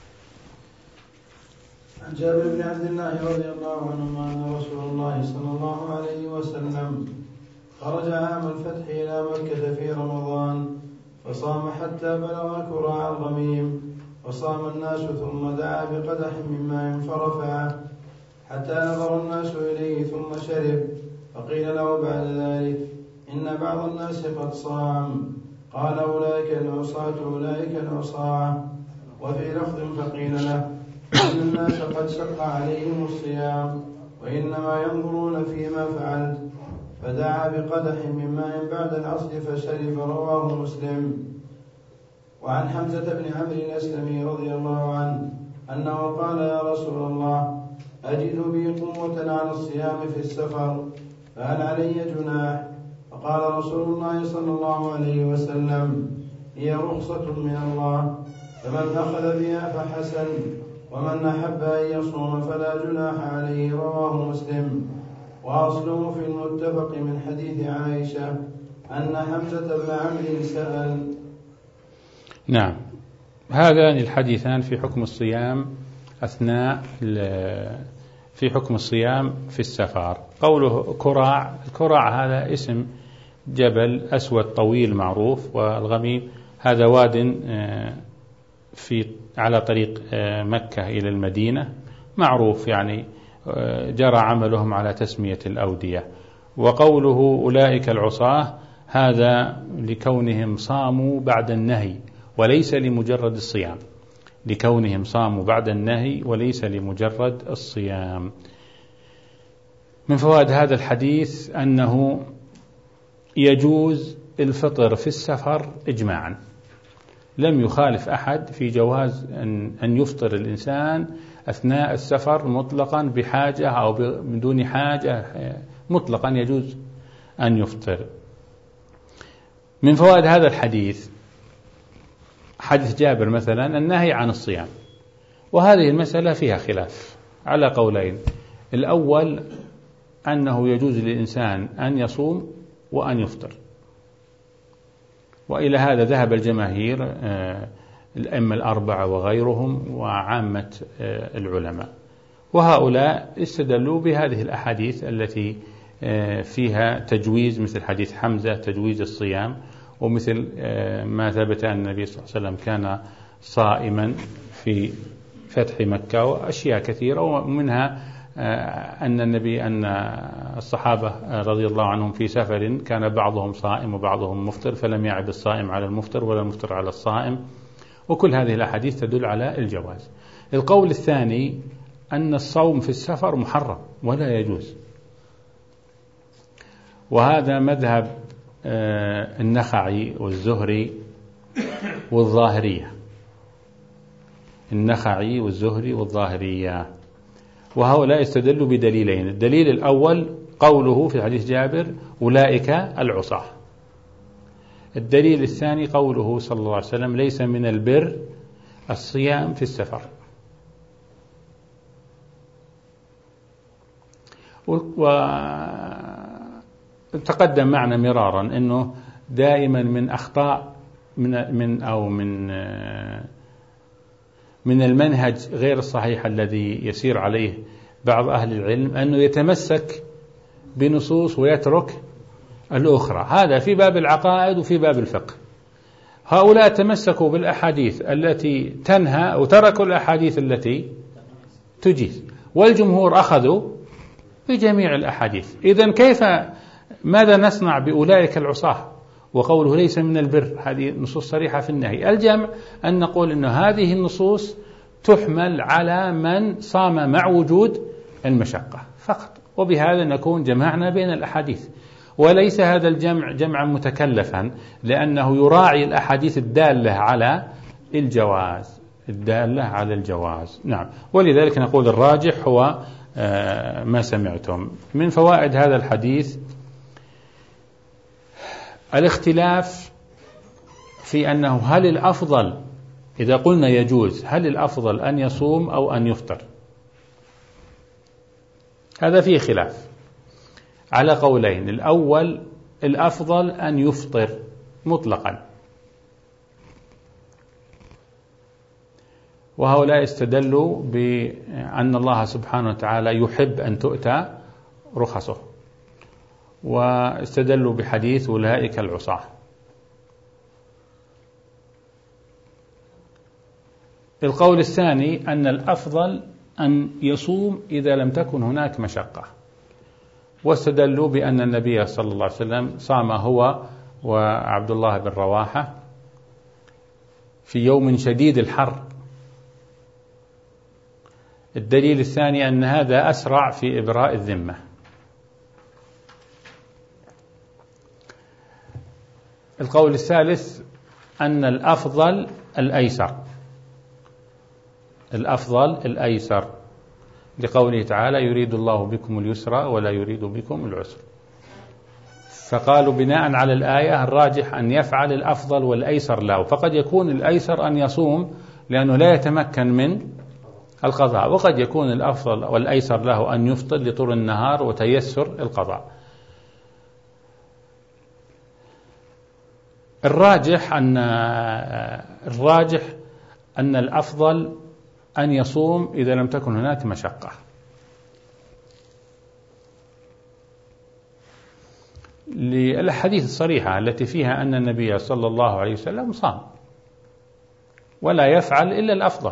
عن جابر بن عبد الله رضي الله عنهما أن رسول الله صلى الله عليه وسلم خرج عام الفتح إلى مكة في رمضان فصام حتى بلغ كراع الغميم، وصام الناس ثم دعا بقدح من ماء فرفعه حتى نظر الناس إليه ثم شرب، فقيل له بعد ذلك إن بعض الناس قد صام، قال أولئك العصاة أولئك العصاة. وفي لفظ فقيل له إن الناس قد شق عليهم الصيام وإنما ينظرون فيما فعلت، فدعا بقدح من ماء بعد العصر فشرب، رواه مسلم. وعن حمزة بن عمرو الأسلمي رضي الله عنه أنه قال يا رسول الله أجد بي قوة على الصيام في السفر فهل علي جناح؟ فقال رسول الله صلى الله عليه وسلم هي رخصة من الله، فمن أخذ بها فحسن، ومن أحب أن يصوم فلا جناح عليه، رواه مسلم. وأصله في المتفق من حديث عائشة أن حمزة بن عمرو سأل. نعم، هذان الحديثان في حكم الصيام أثناء في حكم الصيام في السفر. قوله كراع، الكراع هذا اسم جبل أسود طويل معروف، والغميم هذا واد في على طريق مكة إلى المدينة معروف، يعني جرى عملهم على تسمية الأودية. وقوله أولئك العصاة هذا لكونهم صاموا بعد النهي وليس لمجرد الصيام، لكونهم صاموا بعد النهي وليس لمجرد الصيام. من فوائد هذا الحديث أنه يجوز الفطر في السفر إجماعا، لم يخالف أحد في جواز أن يفطر الإنسان أثناء السفر مطلقا بحاجة أو بدون حاجة، مطلقا يجوز أن يفطر. من فوائد هذا الحديث حديث جابر مثلا النهي عن الصيام، وهذه المسألة فيها خلاف على قولين. الأول أنه يجوز للإنسان أن يصوم وأن يفطر، وإلى هذا ذهب الجماهير الأئمة الأربعة وغيرهم وعامة العلماء، وهؤلاء استدلوا بهذه الأحاديث التي فيها تجويز، مثل حديث حمزة تجويز الصيام، ومثل ما ثبت أن النبي صلى الله عليه وسلم كان صائما في فتح مكة، وأشياء كثيرة، ومنها أن النبي أن الصحابة رضي الله عنهم في سفر كان بعضهم صائم وبعضهم مفطر، فلم يعب الصائم على المفطر ولا المفطر على الصائم، وكل هذه الأحاديث تدل على الجواز. القول الثاني أن الصوم في السفر محرم ولا يجوز، وهذا مذهب النخعي والزهري والظاهرية، النخعي والزهري والظاهرية، وهؤلاء استدلوا بدليلين. الدليل الأول قوله في حديث جابر أولئك العصاة. الدليل الثاني قوله صلى الله عليه وسلم ليس من البر الصيام في السفر. وتقدم معنا مرارا أنه دائما من أخطاء من من أو من من المنهج غير الصحيح الذي يسير عليه بعض أهل العلم أنه يتمسك بنصوص ويترك الأخرى، هذا في باب العقائد وفي باب الفقه. هؤلاء تمسكوا بالأحاديث التي تنهى وتركوا الأحاديث التي تجيز، والجمهور أخذوا بجميع الأحاديث. إذن كيف ماذا نصنع بأولئك العصاة وقوله ليس من البر؟ هذه نصوص صريحة في النهي. الجمع أن نقول أن هذه النصوص تحمل على من صام مع وجود المشقة فقط، وبهذا نكون جمعنا بين الأحاديث، وليس هذا الجمع جمعا متكلفا، لأنه يراعي الأحاديث الدالة على الجواز، الدالة على الجواز. نعم، ولذلك نقول الراجح هو ما سمعتم. من فوائد هذا الحديث الاختلاف في أنه هل الأفضل إذا قلنا يجوز، هل الأفضل أن يصوم أو أن يفطر؟ هذا فيه خلاف على قولين. الأول الأفضل أن يفطر مطلقا، وهؤلاء استدلوا بأن الله سبحانه وتعالى يحب أن تؤتى رخصه، واستدلوا بحديث أولئك العصاة. القول الثاني أن الأفضل أن يصوم إذا لم تكن هناك مشقة، واستدلوا بأن النبي صلى الله عليه وسلم صام هو وعبد الله بن رواحة في يوم شديد الحر. الدليل الثاني أن هذا أسرع في إبراء الذمة. القول الثالث أن الأفضل الأيسر، الأفضل الأيسر لقوله تعالى يريد الله بكم اليسر ولا يريد بكم العسر، فقالوا بناء على الآية الراجح أن يفعل الأفضل والأيسر له، فقد يكون الأيسر أن يصوم لأنه لا يتمكن من القضاء، وقد يكون الأفضل والأيسر له أن يفطر لطول النهار وتيسر القضاء. الراجح أن الراجح أن الأفضل أن يصوم إذا لم تكن هناك مشقة، للحديث الصريحة التي فيها أن النبي صلى الله عليه وسلم صام ولا يفعل إلا الأفضل.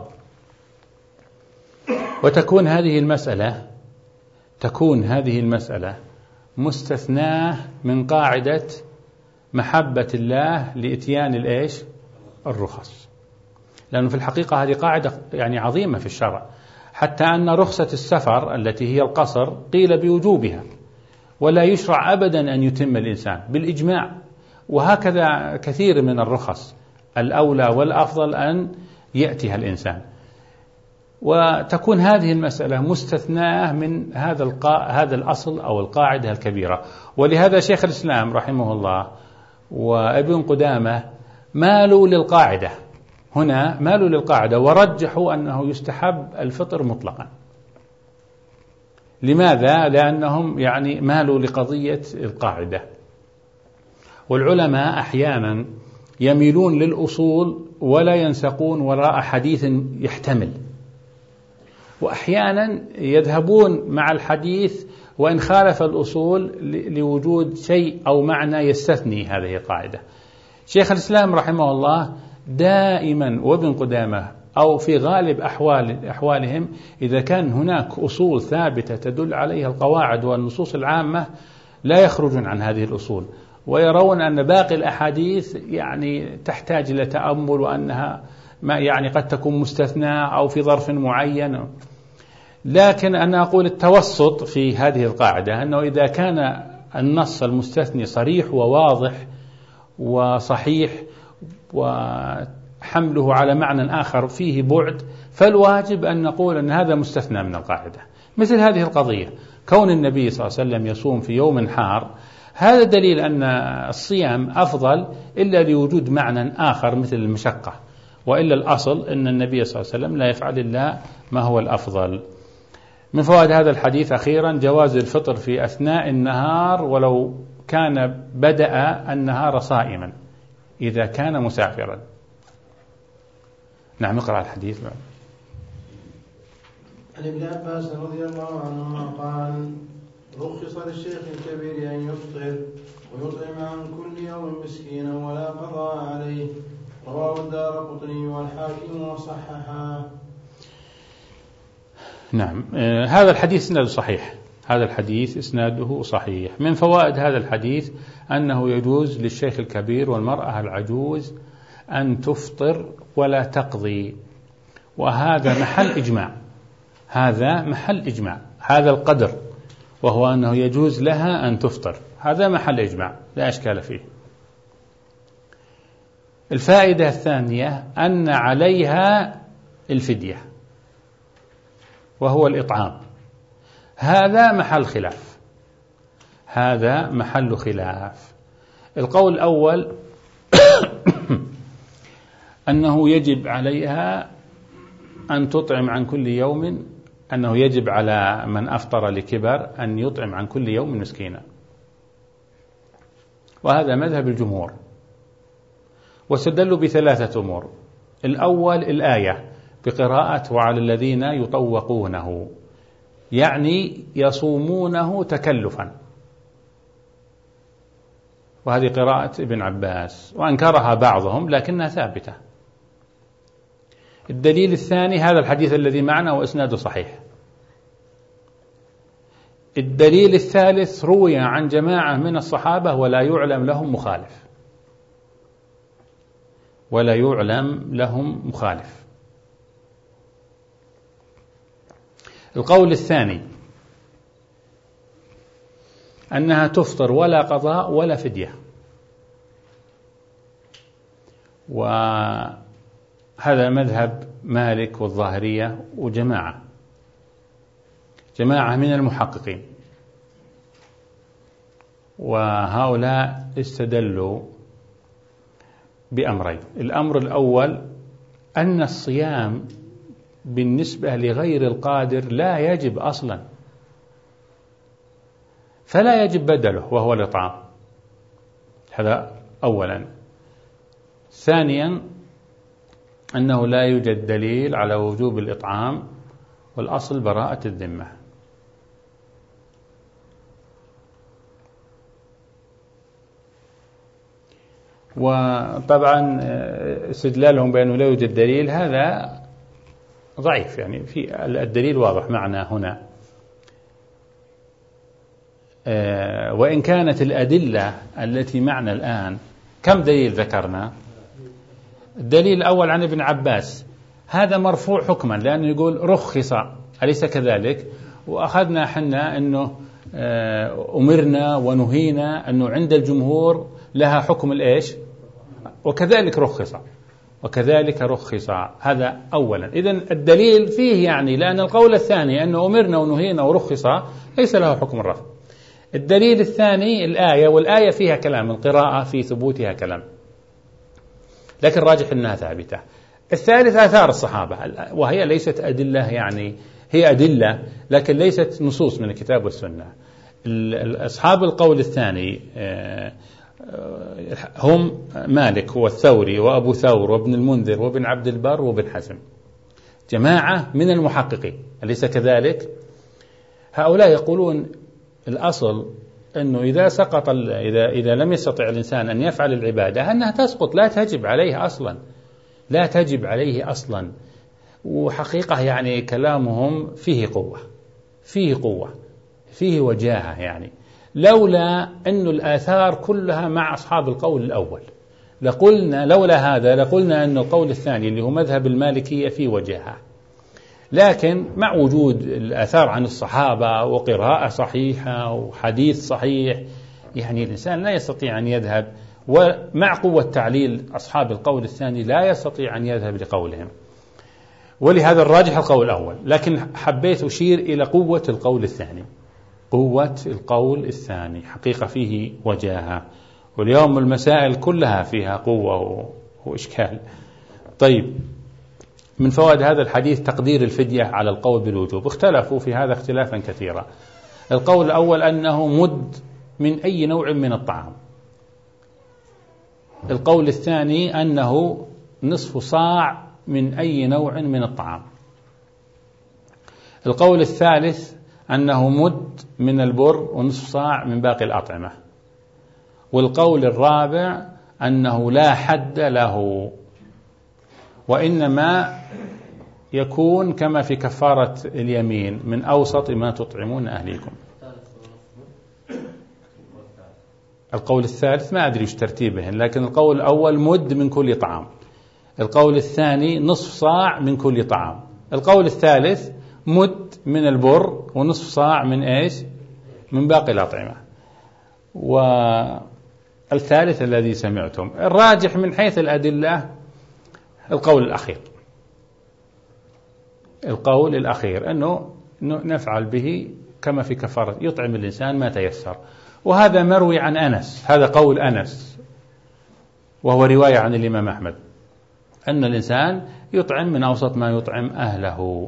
وتكون هذه المسألة تكون هذه المسألة مستثناة من قاعدة محبة الله لإتيان الإيش الرخص، لأنه في الحقيقة هذه قاعدة يعني عظيمة في الشرع، حتى أن رخصة السفر التي هي القصر قيل بوجوبها، ولا يشرع أبدا أن يتم الإنسان بالإجماع، وهكذا كثير من الرخص الأولى والأفضل أن يأتيها الإنسان. وتكون هذه المسألة مستثناة من هذا القا... هذا الأصل أو القاعدة الكبيرة. ولهذا شيخ الإسلام رحمه الله وابن قدامة مالوا للقاعدة هنا مالوا للقاعدة ورجحوا أنه يستحب الفطر مطلقا. لماذا؟ لأنهم يعني مالوا لقضية القاعدة. والعلماء أحيانا يميلون للأصول ولا ينسقون وراء حديث يحتمل، وأحيانا يذهبون مع الحديث وإن خالف الأصول لوجود شيء أو معنى يستثني هذه القاعدة. شيخ الإسلام رحمه الله دائما وابن قدامة أو في غالب أحوال أحوالهم إذا كان هناك أصول ثابتة تدل عليها القواعد والنصوص العامة لا يخرجون عن هذه الأصول، ويرون أن باقي الأحاديث يعني تحتاج إلى تأمل، وأنها ما يعني قد تكون مستثناة أو في ظرف معين. لكن أنا أقول التوسط في هذه القاعدة أنه إذا كان النص المستثني صريح وواضح وصحيح وحمله على معنى آخر فيه بعد، فالواجب أن نقول أن هذا مستثنى من القاعدة. مثل هذه القضية، كون النبي صلى الله عليه وسلم يصوم في يوم حار، هذا دليل أن الصيام أفضل إلا لوجود معنى آخر مثل المشقة، وإلا الأصل أن النبي صلى الله عليه وسلم لا يفعل إلا ما هو الأفضل. من فوائد هذا الحديث أخيرا جواز الفطر في أثناء النهار ولو كان بدأ النهار صائما إذا كان مسافرا. نعم، اقرأ الحديث. عن ابن عباس رضي الله عنهما قال: رخص للشيخ الكبير أن يفطر ويطعم عن كل يوم مسكينا ولا قضاء عليه. رواه الدارقطني والحاكم وصححه. نعم، آه هذا الحديث اسناده صحيح، هذا الحديث اسناده صحيح. من فوائد هذا الحديث أنه يجوز للشيخ الكبير والمرأة العجوز أن تفطر ولا تقضي، وهذا محل إجماع، هذا محل إجماع، هذا القدر، وهو أنه يجوز لها أن تفطر، هذا محل إجماع لا أشكال فيه. الفائدة الثانية أن عليها الفدية وهو الإطعام، هذا محل خلاف، هذا محل خلاف. القول الأول أنه يجب عليها أن تطعم عن كل يوم، أنه يجب على من أفطر لكبر أن يطعم عن كل يوم مسكينا، وهذا مذهب الجمهور، واستدلوا بثلاثة أمور. الأول الآية بقراءة وعلى الذين يطوقونه، يعني يصومونه تكلفا، وهذه قراءة ابن عباس وأنكرها بعضهم لكنها ثابتة. الدليل الثاني هذا الحديث الذي معنا وإسناده صحيح. الدليل الثالث روي عن جماعة من الصحابة ولا يعلم لهم مخالف، ولا يعلم لهم مخالف. القول الثاني أنها تفطر ولا قضاء ولا فدية، وهذا مذهب مالك والظاهرية وجماعة جماعة من المحققين، وهؤلاء استدلوا بأمرين. الأمر الأول أن الصيام بالنسبة لغير القادر لا يجب أصلا، فلا يجب بدله وهو الإطعام، هذا أولا. ثانيا أنه لا يوجد دليل على وجوب الإطعام، والأصل براءة الذمة. وطبعا استدلالهم بأنه لا يوجد دليل هذا ضعيف، يعني في الدليل واضح معنا هنا، وإن كانت الأدلة التي معنا الآن كم دليل ذكرنا؟ الدليل الأول عن ابن عباس، هذا مرفوع حكما لأنه يقول رخص، أليس كذلك؟ وأخذنا حنا أنه أمرنا ونهينا، أنه عند الجمهور لها حكم الإيش، وكذلك رخص، وكذلك رخص، هذا أولا. إذن الدليل فيه يعني، لأن القول الثاني أنه أمرنا ونهينا ورخص ليس له حكم الرفع. الدليل الثاني الآية، والآية فيها كلام، القراءة في ثبوتها كلام، لكن راجح أنها ثابتة. الثالث آثار الصحابة، وهي ليست أدلة، يعني هي أدلة لكن ليست نصوص من الكتاب والسنة. أصحاب القول الثاني هم مالك هو الثوري وأبو ثور وابن المنذر وابن عبد البر وابن حزم، جماعة من المحققين، أليس كذلك؟ هؤلاء يقولون الأصل أنه إذا سقط إذا إذا لم يستطع الإنسان أن يفعل العبادة أنها تسقط، لا تجب عليه أصلا، لا تجب عليه أصلا. وحقيقة يعني كلامهم فيه قوة، فيه قوة، فيه وجاهة. يعني لولا أن الآثار كلها مع أصحاب القول الأول لقلنا، لولا هذا لقلنا أن القول الثاني اللي هو مذهب المالكية فيه وجاهة، لكن مع وجود الآثار عن الصحابة وقراءة صحيحة وحديث صحيح، يعني الإنسان لا يستطيع أن يذهب، ومع قوة تعليل أصحاب القول الثاني لا يستطيع أن يذهب لقولهم، ولهذا الراجح القول الأول. لكن حبيت أشير إلى قوة القول الثاني، قوة القول الثاني حقيقة فيه وجاهة، واليوم المسائل كلها فيها قوة وإشكال. طيب، من فوائد هذا الحديث تقدير الفدية على القول بالوجوب، اختلفوا في هذا اختلافا كثيرا. القول الأول أنه مد من أي نوع من الطعام، القول الثاني أنه نصف صاع من أي نوع من الطعام، القول الثالث أنه مد من البر ونصف صاع من باقي الأطعمة، والقول الرابع أنه لا حد له، وإنما يكون كما في كفارة اليمين من أوسط ما تطعمون أهليكم. القول الثالث ما أدري ايش ترتيبهن، لكن القول الأول مد من كل طعام، القول الثاني نصف صاع من كل طعام، القول الثالث مد من البر ونصف صاع من إيش؟ من باقي الأطعمة. والثالث الذي سمعتم. الراجح من حيث الأدلة القول الأخير، القول الأخير أنه نفعل به كما في كفارة، يطعم الإنسان ما تيسر، وهذا مروي عن أنس، هذا قول أنس وهو رواية عن الإمام أحمد، أن الإنسان يطعم من أوسط ما يطعم أهله،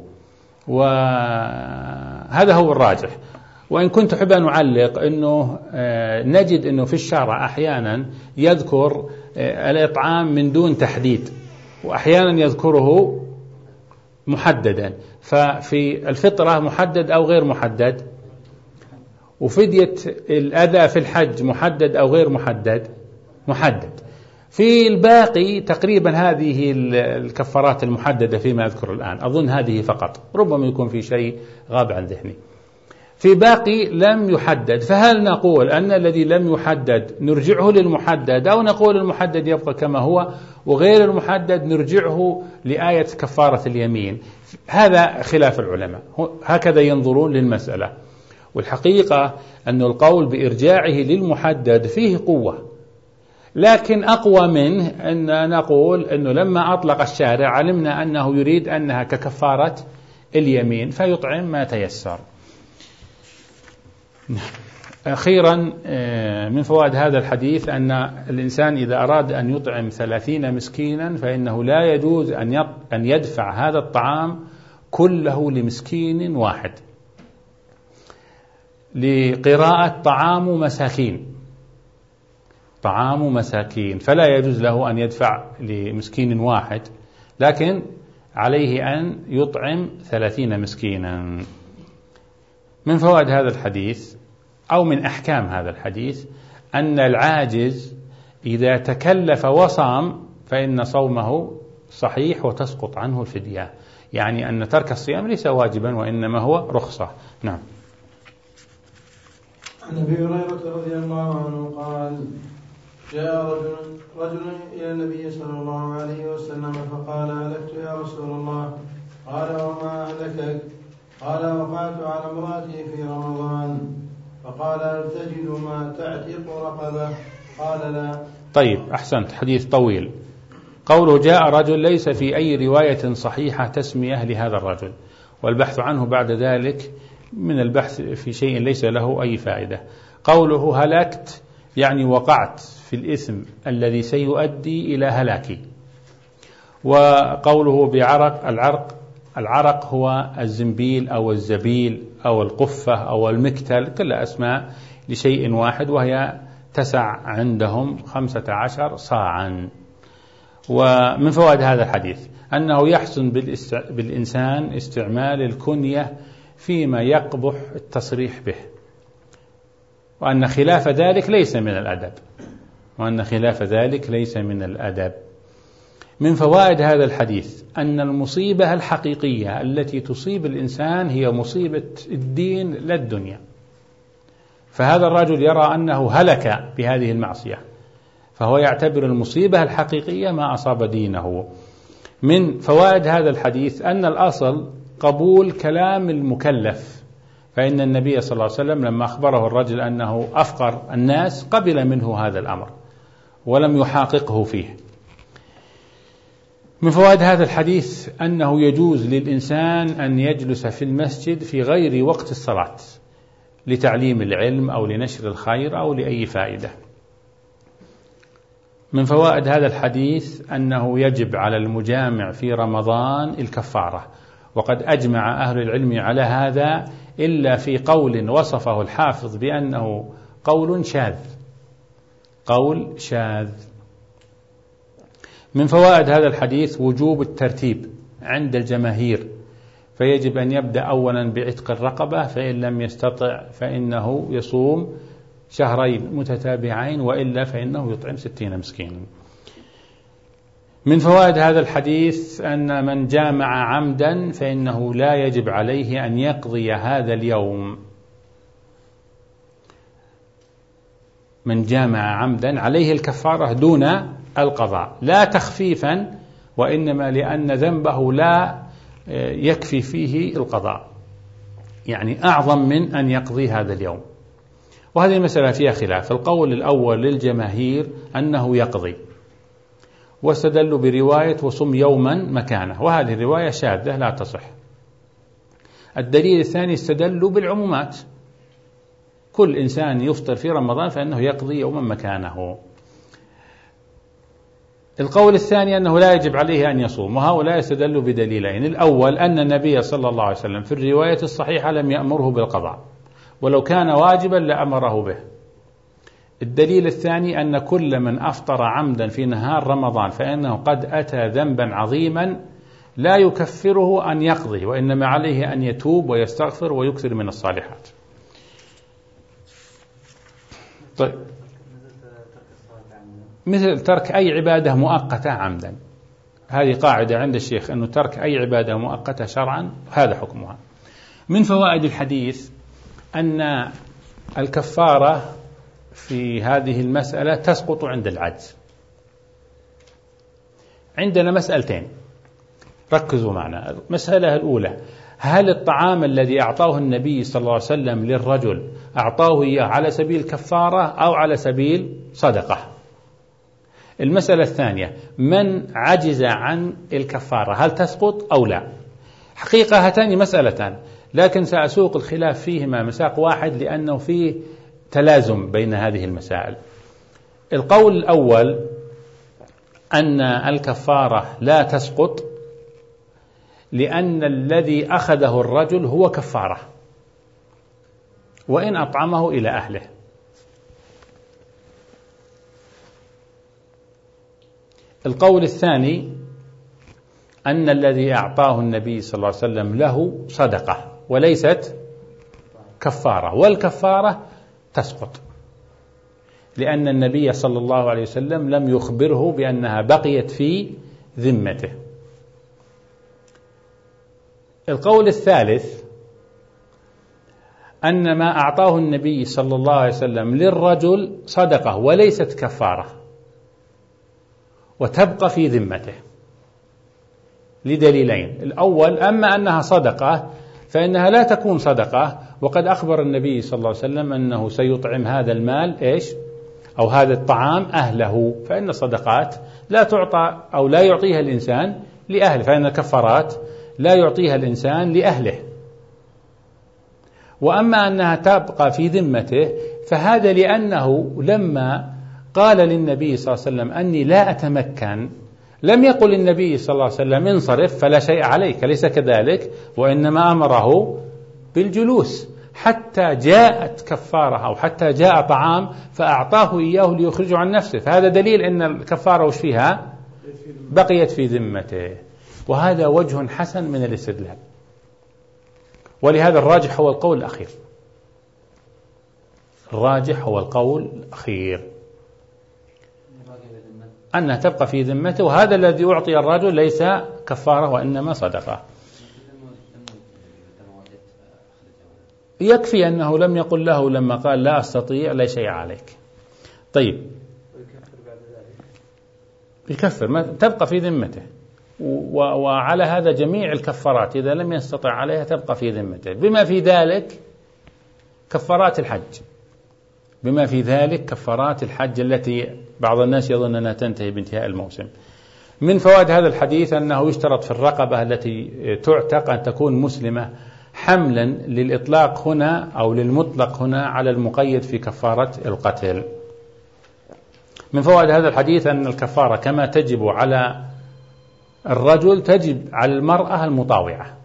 وهذا هو الراجح. وإن كنت أحب أن أعلق أنه نجد أنه في الشرع أحيانا يذكر الإطعام من دون تحديد، وأحيانا يذكره محددا، ففي الفطرة محدد أو غير محدد، وفدية الأذى في الحج محدد أو غير محدد، محدد. في الباقي تقريبا هذه الكفارات المحددة فيما أذكر الآن، أظن هذه فقط، ربما يكون في شيء غاب عن ذهني. في باقي لم يحدد، فهل نقول أن الذي لم يحدد نرجعه للمحدد، أو نقول المحدد يبقى كما هو وغير المحدد نرجعه لآية كفارة اليمين؟ هذا خلاف العلماء، هكذا ينظرون للمسألة. والحقيقة أن القول بإرجاعه للمحدد فيه قوة، لكن أقوى منه أن نقول أنه لما أطلق الشارع علمنا أنه يريد أنها ككفارة اليمين فيطعم ما تيسر. أخيرا من فوائد هذا الحديث أن الإنسان إذا أراد أن يطعم ثلاثين مسكينا فإنه لا يجوز أن يدفع هذا الطعام كله لمسكين واحد، لقراءة طعام مساكين، طعام مساكين، فلا يجوز له أن يدفع لمسكين واحد، لكن عليه أن يطعم ثلاثين مسكينا. من فوائد هذا الحديث أو من أحكام هذا الحديث أن العاجز إذا تكلف وصام فإن صومه صحيح وتسقط عنه الفدية، يعني أن ترك الصيام ليس واجبا وإنما هو رخصة. نعم. عن أبي هريرة رضي الله عنه قال: جاء رجل, رجل إلى النبي صلى الله عليه وسلم فقال: هلكت يا رسول الله. قال: وما أهلكك؟ قال: وقعت على امرأتي في رمضان. فقال: هل تجد ما تعتق رقبة؟ قال: لا. طيب، أحسنت، حديث طويل. قوله جاء رجل ليس في أي رواية صحيحة تسمية لهذا الرجل، والبحث عنه بعد ذلك من البحث في شيء ليس له أي فائدة. قوله هلكت يعني وقعت في الإثم الذي سيؤدي إلى هلاكي. وقوله بعرق، العرق العرق هو الزنبيل أو الزبيل أو القفة أو المكتل، كل أسماء لشيء واحد، وهي تسع عندهم خمسة عشر صاعا. ومن فوائد هذا الحديث أنه يحسن بالإنسان استعمال الكنية فيما يقبح التصريح به، وأن خلاف ذلك ليس من الأدب وأن خلاف ذلك ليس من الأدب. من فوائد هذا الحديث أن المصيبة الحقيقية التي تصيب الإنسان هي مصيبة الدين لا الدنيا، فهذا الرجل يرى أنه هلك بهذه المعصية، فهو يعتبر المصيبة الحقيقية ما أصاب دينه. من فوائد هذا الحديث أن الأصل قبول كلام المكلف، فإن النبي صلى الله عليه وسلم لما أخبره الرجل أنه أفقر الناس قبل منه هذا الأمر ولم يحاققه فيه. من فوائد هذا الحديث أنه يجوز للإنسان أن يجلس في المسجد في غير وقت الصلاة لتعليم العلم أو لنشر الخير أو لأي فائدة. من فوائد هذا الحديث أنه يجب على المجامع في رمضان الكفارة، وقد أجمع أهل العلم على هذا إلا في قول وصفه الحافظ بأنه قول شاذ قول شاذ. من فوائد هذا الحديث وجوب الترتيب عند الجماهير، فيجب أن يبدأ أولا بعتق الرقبة، فإن لم يستطع فإنه يصوم شهرين متتابعين، وإلا فإنه يطعم ستين مسكينا. من فوائد هذا الحديث أن من جامع عمدا فإنه لا يجب عليه أن يقضي هذا اليوم. من جامع عمدا عليه الكفارة دون القضاء، لا تخفيفا وإنما لأن ذنبه لا يكفي فيه القضاء، يعني أعظم من أن يقضي هذا اليوم. وهذه المسألة فيها خلاف. القول الأول للجماهير أنه يقضي، واستدلوا برواية وصم يوما مكانه، وهذه الرواية شاذة لا تصح. الدليل الثاني استدلوا بالعمومات، كل إنسان يفطر في رمضان فإنه يقضي يوما مكانه. القول الثاني أنه لا يجب عليه أن يصوم، وهؤلاء يستدلوا بدليلين. الأول أن النبي صلى الله عليه وسلم في الرواية الصحيحة لم يأمره بالقضاء، ولو كان واجبا لأمره به. الدليل الثاني أن كل من أفطر عمدا في نهار رمضان فإنه قد أتى ذنبا عظيما لا يكفره أن يقضي، وإنما عليه أن يتوب ويستغفر ويكثر من الصالحات. طيب، مثل ترك أي عبادة مؤقتة عمدا، هذه قاعدة عند الشيخ أنه ترك أي عبادة مؤقتة شرعا هذا حكمها. من فوائد الحديث أن الكفارة في هذه المسألة تسقط عند العجز. عندنا مسألتين ركزوا معنا. المسألة الأولى: هل الطعام الذي أعطاه النبي صلى الله عليه وسلم للرجل أعطاه إياه على سبيل كفارة أو على سبيل صدقة؟ المسألة الثانية: من عجز عن الكفارة هل تسقط أو لا؟ حقيقة هاتان مسألتان، لكن سأسوق الخلاف فيهما مساق واحد لأنه فيه تلازم بين هذه المسائل. القول الأول أن الكفارة لا تسقط لأن الذي أخذه الرجل هو كفارة وإن أطعمه إلى أهله. القول الثاني أن الذي أعطاه النبي صلى الله عليه وسلم له صدقة وليست كفارة، والكفارة تسقط لأن النبي صلى الله عليه وسلم لم يخبره بأنها بقيت في ذمته. القول الثالث أن ما أعطاه النبي صلى الله عليه وسلم للرجل صدقة وليست كفارة وتبقى في ذمته لدليلين. الأول: أما أنها صدقة فإنها لا تكون صدقة، وقد أخبر النبي صلى الله عليه وسلم أنه سيطعم هذا المال إيش أو هذا الطعام أهله، فإن الصدقات لا تعطى أو لا يعطيها الإنسان لأهله، فإن الكفارات لا يعطيها الإنسان لأهله. وأما أنها تبقى في ذمته فهذا لأنه لما قال للنبي صلى الله عليه وسلم أني لا أتمكن لم يقل النبي صلى الله عليه وسلم انصرف فلا شيء عليك، ليس كذلك، وإنما أمره بالجلوس حتى جاءت كفارة أو حتى جاء طعام فأعطاه إياه ليخرجه عن نفسه، فهذا دليل أن الكفارة وش فيها؟ بقيت في ذمته. وهذا وجه حسن من الاستدلال، ولهذا الراجح هو القول الأخير. الراجح هو القول الأخير أنها تبقى في ذمته، وهذا الذي أعطي الرجل ليس كفارة وإنما صدقة. يكفي أنه لم يقل له لما قال لا أستطيع لا شيء عليك. طيب يكفر، ما تبقى في ذمته، وعلى هذا جميع الكفارات إذا لم يستطع عليها تبقى في ذمته، بما في ذلك كفارات الحج، بما في ذلك كفارات الحج التي بعض الناس يظن أنها تنتهي بانتهاء الموسم. من فوائد هذا الحديث أنه يشترط في الرقبة التي تعتق أن تكون مسلمة، حملا للإطلاق هنا أو للمطلق هنا على المقيد في كفارة القتل. من فوائد هذا الحديث أن الكفارة كما تجب على الرجل تجب على المرأة المطاوعة،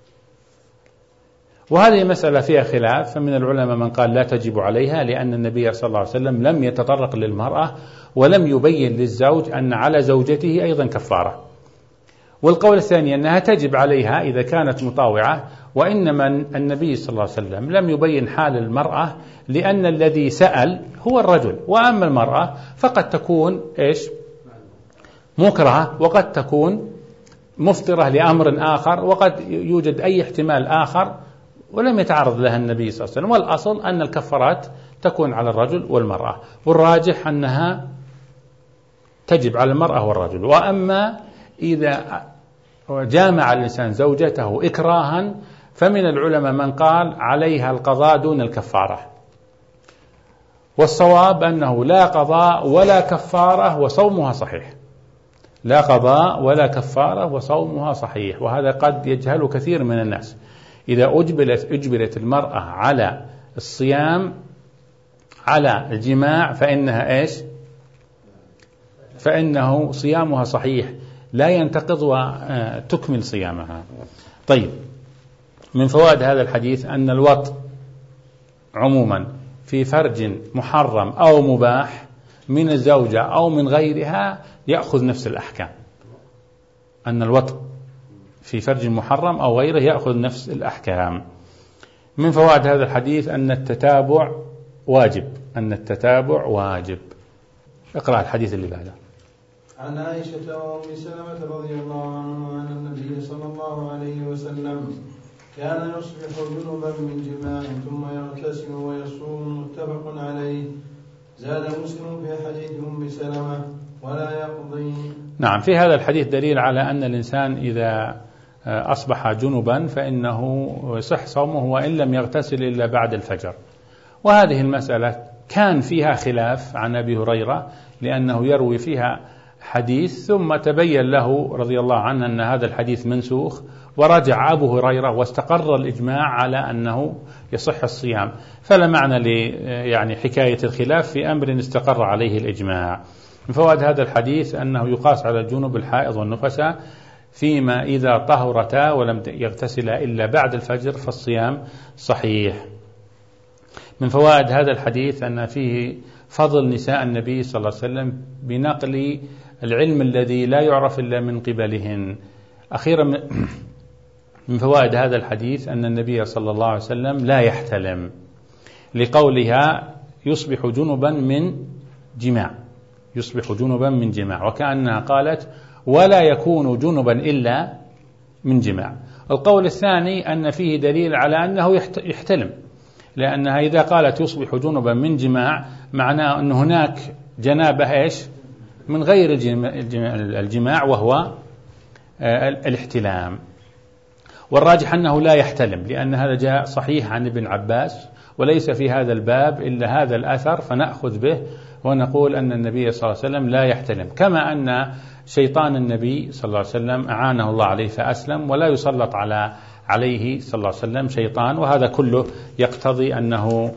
وهذه مسألة فيها خلاف، فمن العلماء من قال لا تجب عليها لأن النبي صلى الله عليه وسلم لم يتطرق للمرأة ولم يبين للزوج أن على زوجته أيضا كفارة. والقول الثاني أنها تجب عليها إذا كانت مطاوعة، وإنما النبي صلى الله عليه وسلم لم يبين حال المرأة لأن الذي سأل هو الرجل، وأما المرأة فقد تكون إيش مكرهة، وقد تكون مفطرة لأمر آخر، وقد يوجد أي احتمال آخر ولم يتعرض لها النبي صلى الله عليه وسلم. والأصل أن الكفارات تكون على الرجل والمرأة، والراجح أنها تجب على المرأة والرجل. وأما إذا جامع الإنسان زوجته إكراها فمن العلماء من قال عليها القضاء دون الكفارة، والصواب أنه لا قضاء ولا كفارة وصومها صحيح، لا قضاء ولا كفارة وصومها صحيح. وهذا قد يجهل كثير من الناس، إذا أجبرت, أجبرت المرأة على الصيام على الجماع فإنها إيش فإنه صيامها صحيح لا ينتقض وتكمل صيامها. طيب من فوائد هذا الحديث أن الوطء عموما في فرج محرم أو مباح من الزوجة أو من غيرها يأخذ نفس الأحكام، أن الوطء في فرج محرم أو غيره يأخذ نفس الأحكام. من فوائد هذا الحديث أن التتابع واجب، أن التتابع واجب. اقرأ الحديث اللي بعده. عن عائشة وأم سلمة رضي الله عنهما أن النبي صلى الله عليه وسلم كان يصبح جنبا من جماع ثم يغتسل ويصوم، متفق عليه. زاد مسلم في حديث أم سلمة ولا يقضي. نعم، في هذا الحديث دليل على أن الإنسان إذا أصبح جنبا فإنه يصح صومه وإن لم يغتسل إلا بعد الفجر. وهذه المسألة كان فيها خلاف عن أبي هريرة لأنه يروي فيها حديث ثم تبين له رضي الله عنه أن هذا الحديث منسوخ، ورجع أبو هريرة واستقر الإجماع على أنه يصح الصيام، فلا معنى ل يعني حكاية الخلاف في أمر استقر عليه الإجماع. من فوائد هذا الحديث أنه يقاس على الجنوب الحائض والنفساء فيما إذا طهرتا ولم يغتسلا إلا بعد الفجر فالصيام صحيح. من فوائد هذا الحديث أن فيه فضل نساء النبي صلى الله عليه وسلم بنقل العلم الذي لا يعرف إلا من قبلهن. أخيرا من فوائد هذا الحديث أن النبي صلى الله عليه وسلم لا يحتلم، لقولها يصبح جنبا من جماع، يصبح جنبا من جماع، وكأنها قالت ولا يكون جنبا إلا من جماع. القول الثاني أن فيه دليل على أنه يحتلم، لأنها إذا قالت يصبح جنبا من جماع معناه أن هناك جنابة إيش من غير الجماع وهو الاحتلام. والراجح أنه لا يحتلم لأن هذا جاء صحيح عن ابن عباس، وليس في هذا الباب إلا هذا الأثر فنأخذ به ونقول أن النبي صلى الله عليه وسلم لا يحتلم، كما أن شيطان النبي صلى الله عليه وسلم أعانه الله عليه فأسلم ولا يسلط على عليه صلى الله عليه وسلم شيطان، وهذا كله يقتضي أنه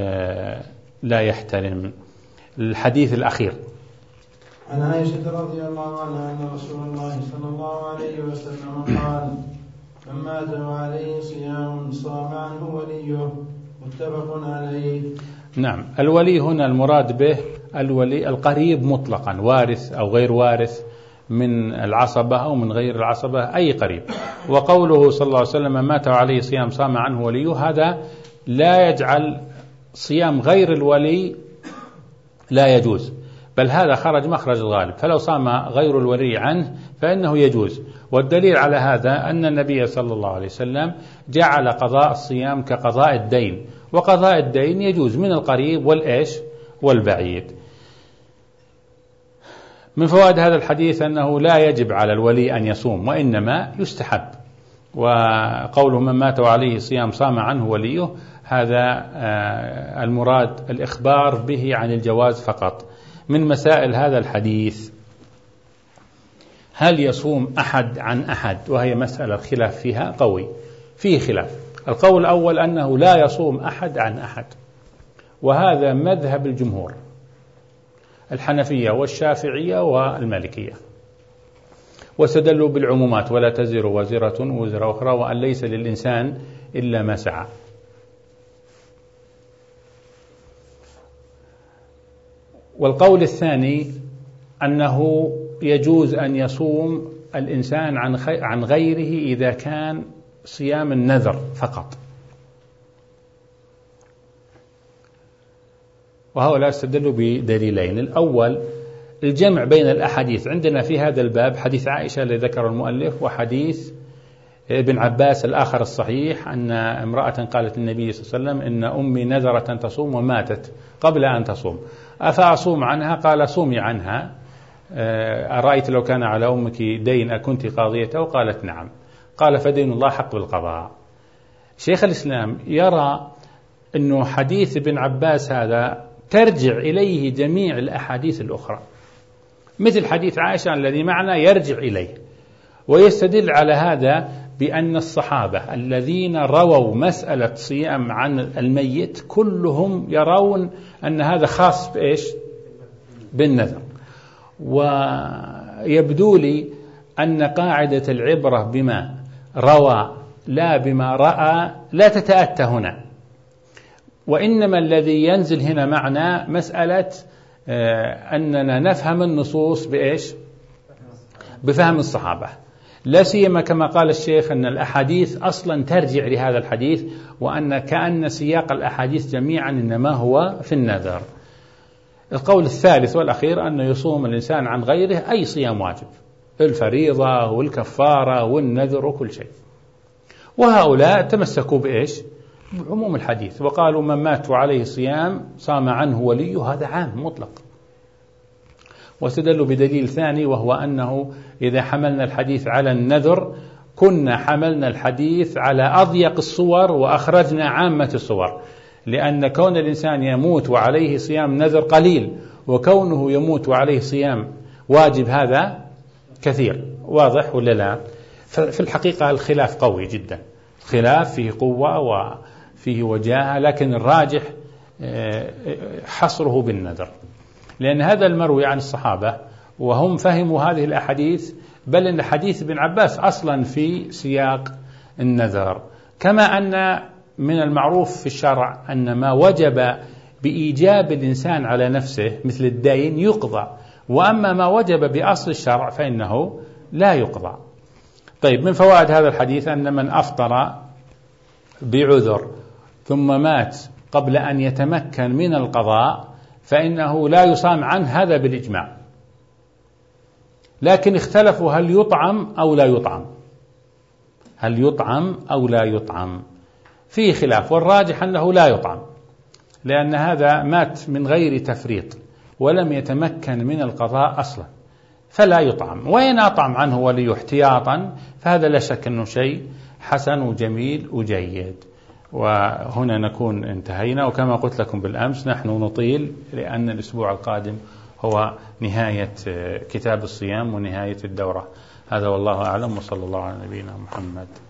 لا يحتلم. الحديث الأخير عن عائشة رضي الله عنها أن رسول الله صلى الله عليه وسلم قال: من مات وعليه صيام صام عنه وليه متفق عليه. نعم. الولي هنا المراد به الولي القريب مطلقا، وارث أو غير وارث، من العصبة أو من غير العصبة، أي قريب. وقوله صلى الله عليه وسلم من مات عليه صيام صام عنه وليه، هذا لا يجعل صيام غير الولي لا يجوز، بل هذا خرج مخرج الغالب، فلو صام غير الولي عنه فإنه يجوز. والدليل على هذا أن النبي صلى الله عليه وسلم جعل قضاء الصيام كقضاء الدين، وقضاء الدين يجوز من القريب والإيش والبعيد. من فوائد هذا الحديث أنه لا يجب على الولي أن يصوم، وإنما يستحب. وقوله من مات عليه صيام صام عنه وليه، هذا المراد الإخبار به عن الجواز فقط. من مسائل هذا الحديث هل يصوم أحد عن أحد، وهي مسألة الخلاف فيها قوي، فيه خلاف. القول الأول أنه لا يصوم أحد عن أحد، وهذا مذهب الجمهور الحنفية والشافعية والمالكية، واستدلوا بالعمومات ولا تزر وزرة وزر أخرى، وأن ليس للإنسان إلا ما سعى. والقول الثاني أنه يجوز أن يصوم الإنسان عن عن غيره إذا كان صيام النذر فقط، وهؤلاء استدلوا بدليلين. الأول الجمع بين الأحاديث، عندنا في هذا الباب حديث عائشة الذي ذكر المؤلف، وحديث ابن عباس الآخر الصحيح أن امرأة قالت للنبي صلى الله عليه وسلم إن أمي نذرت أن تصوم وماتت قبل أن تصوم، أفأصوم عنها؟ قال صومي عنها، أرأيت لو كان على أمك دين أكنت قاضيته؟ قالت نعم. قال فدين الله حق بالقضاء. شيخ الإسلام يرى أنه حديث ابن عباس هذا ترجع إليه جميع الأحاديث الأخرى، مثل حديث عائشة الذي معنا يرجع إليه، ويستدل على هذا بأن الصحابة الذين رووا مسألة صيام عن الميت كلهم يرون أن هذا خاص بإيش؟ بالنذر. ويبدو لي أن قاعدة العبرة بما روى لا بما رأى لا تتأتى هنا، وإنما الذي ينزل هنا معنا مسألة أننا نفهم النصوص بإيش؟ بفهم الصحابة، لا سيما كما قال الشيخ أن الأحاديث أصلا ترجع لهذا الحديث، وأن كأن سياق الأحاديث جميعا إنما هو في النذر. القول الثالث والأخير أن يصوم الإنسان عن غيره أي صيام واجب، الفريضة والكفارة والنذر وكل شيء. وهؤلاء تمسكوا بإيش؟ بعموم الحديث، وقالوا من مات عليه صيام صام عنه وليه، هذا عام مطلق. واستدلوا بدليل ثاني، وهو أنه إذا حملنا الحديث على النذر كنا حملنا الحديث على أضيق الصور وأخرجنا عامة الصور، لأن كون الإنسان يموت وعليه صيام نذر قليل، وكونه يموت وعليه صيام واجب هذا كثير. واضح ولا لا؟ في الحقيقة الخلاف قوي جدا، خلاف فيه قوة وفيه وجاهة، لكن الراجح حصره بالنذر، لأن هذا المروي عن الصحابة وهم فهموا هذه الأحاديث، بل أن حديث ابن عباس أصلا في سياق النذر. كما أن من المعروف في الشرع أن ما وجب بإيجاب الإنسان على نفسه مثل الدين يقضى، وأما ما وجب بأصل الشرع فإنه لا يقضى. طيب، من فوائد هذا الحديث أن من أفطر بعذر ثم مات قبل أن يتمكن من القضاء فإنه لا يصام عنه، هذا بالإجماع. لكن اختلفوا هل يطعم أو لا يطعم، هل يطعم أو لا يطعم، فيه خلاف، والراجح أنه لا يطعم، لأن هذا مات من غير تفريط ولم يتمكن من القضاء أصلا، فلا يطعم. وإن أطعم عنه ولي احتياطا فهذا لا شك أنه شيء حسن وجميل وجيد. وهنا نكون انتهينا، وكما قلت لكم بالأمس نحن نطيل لأن الأسبوع القادم هو نهاية كتاب الصيام ونهاية الدورة. هذا والله أعلم، وصلى الله على نبينا محمد.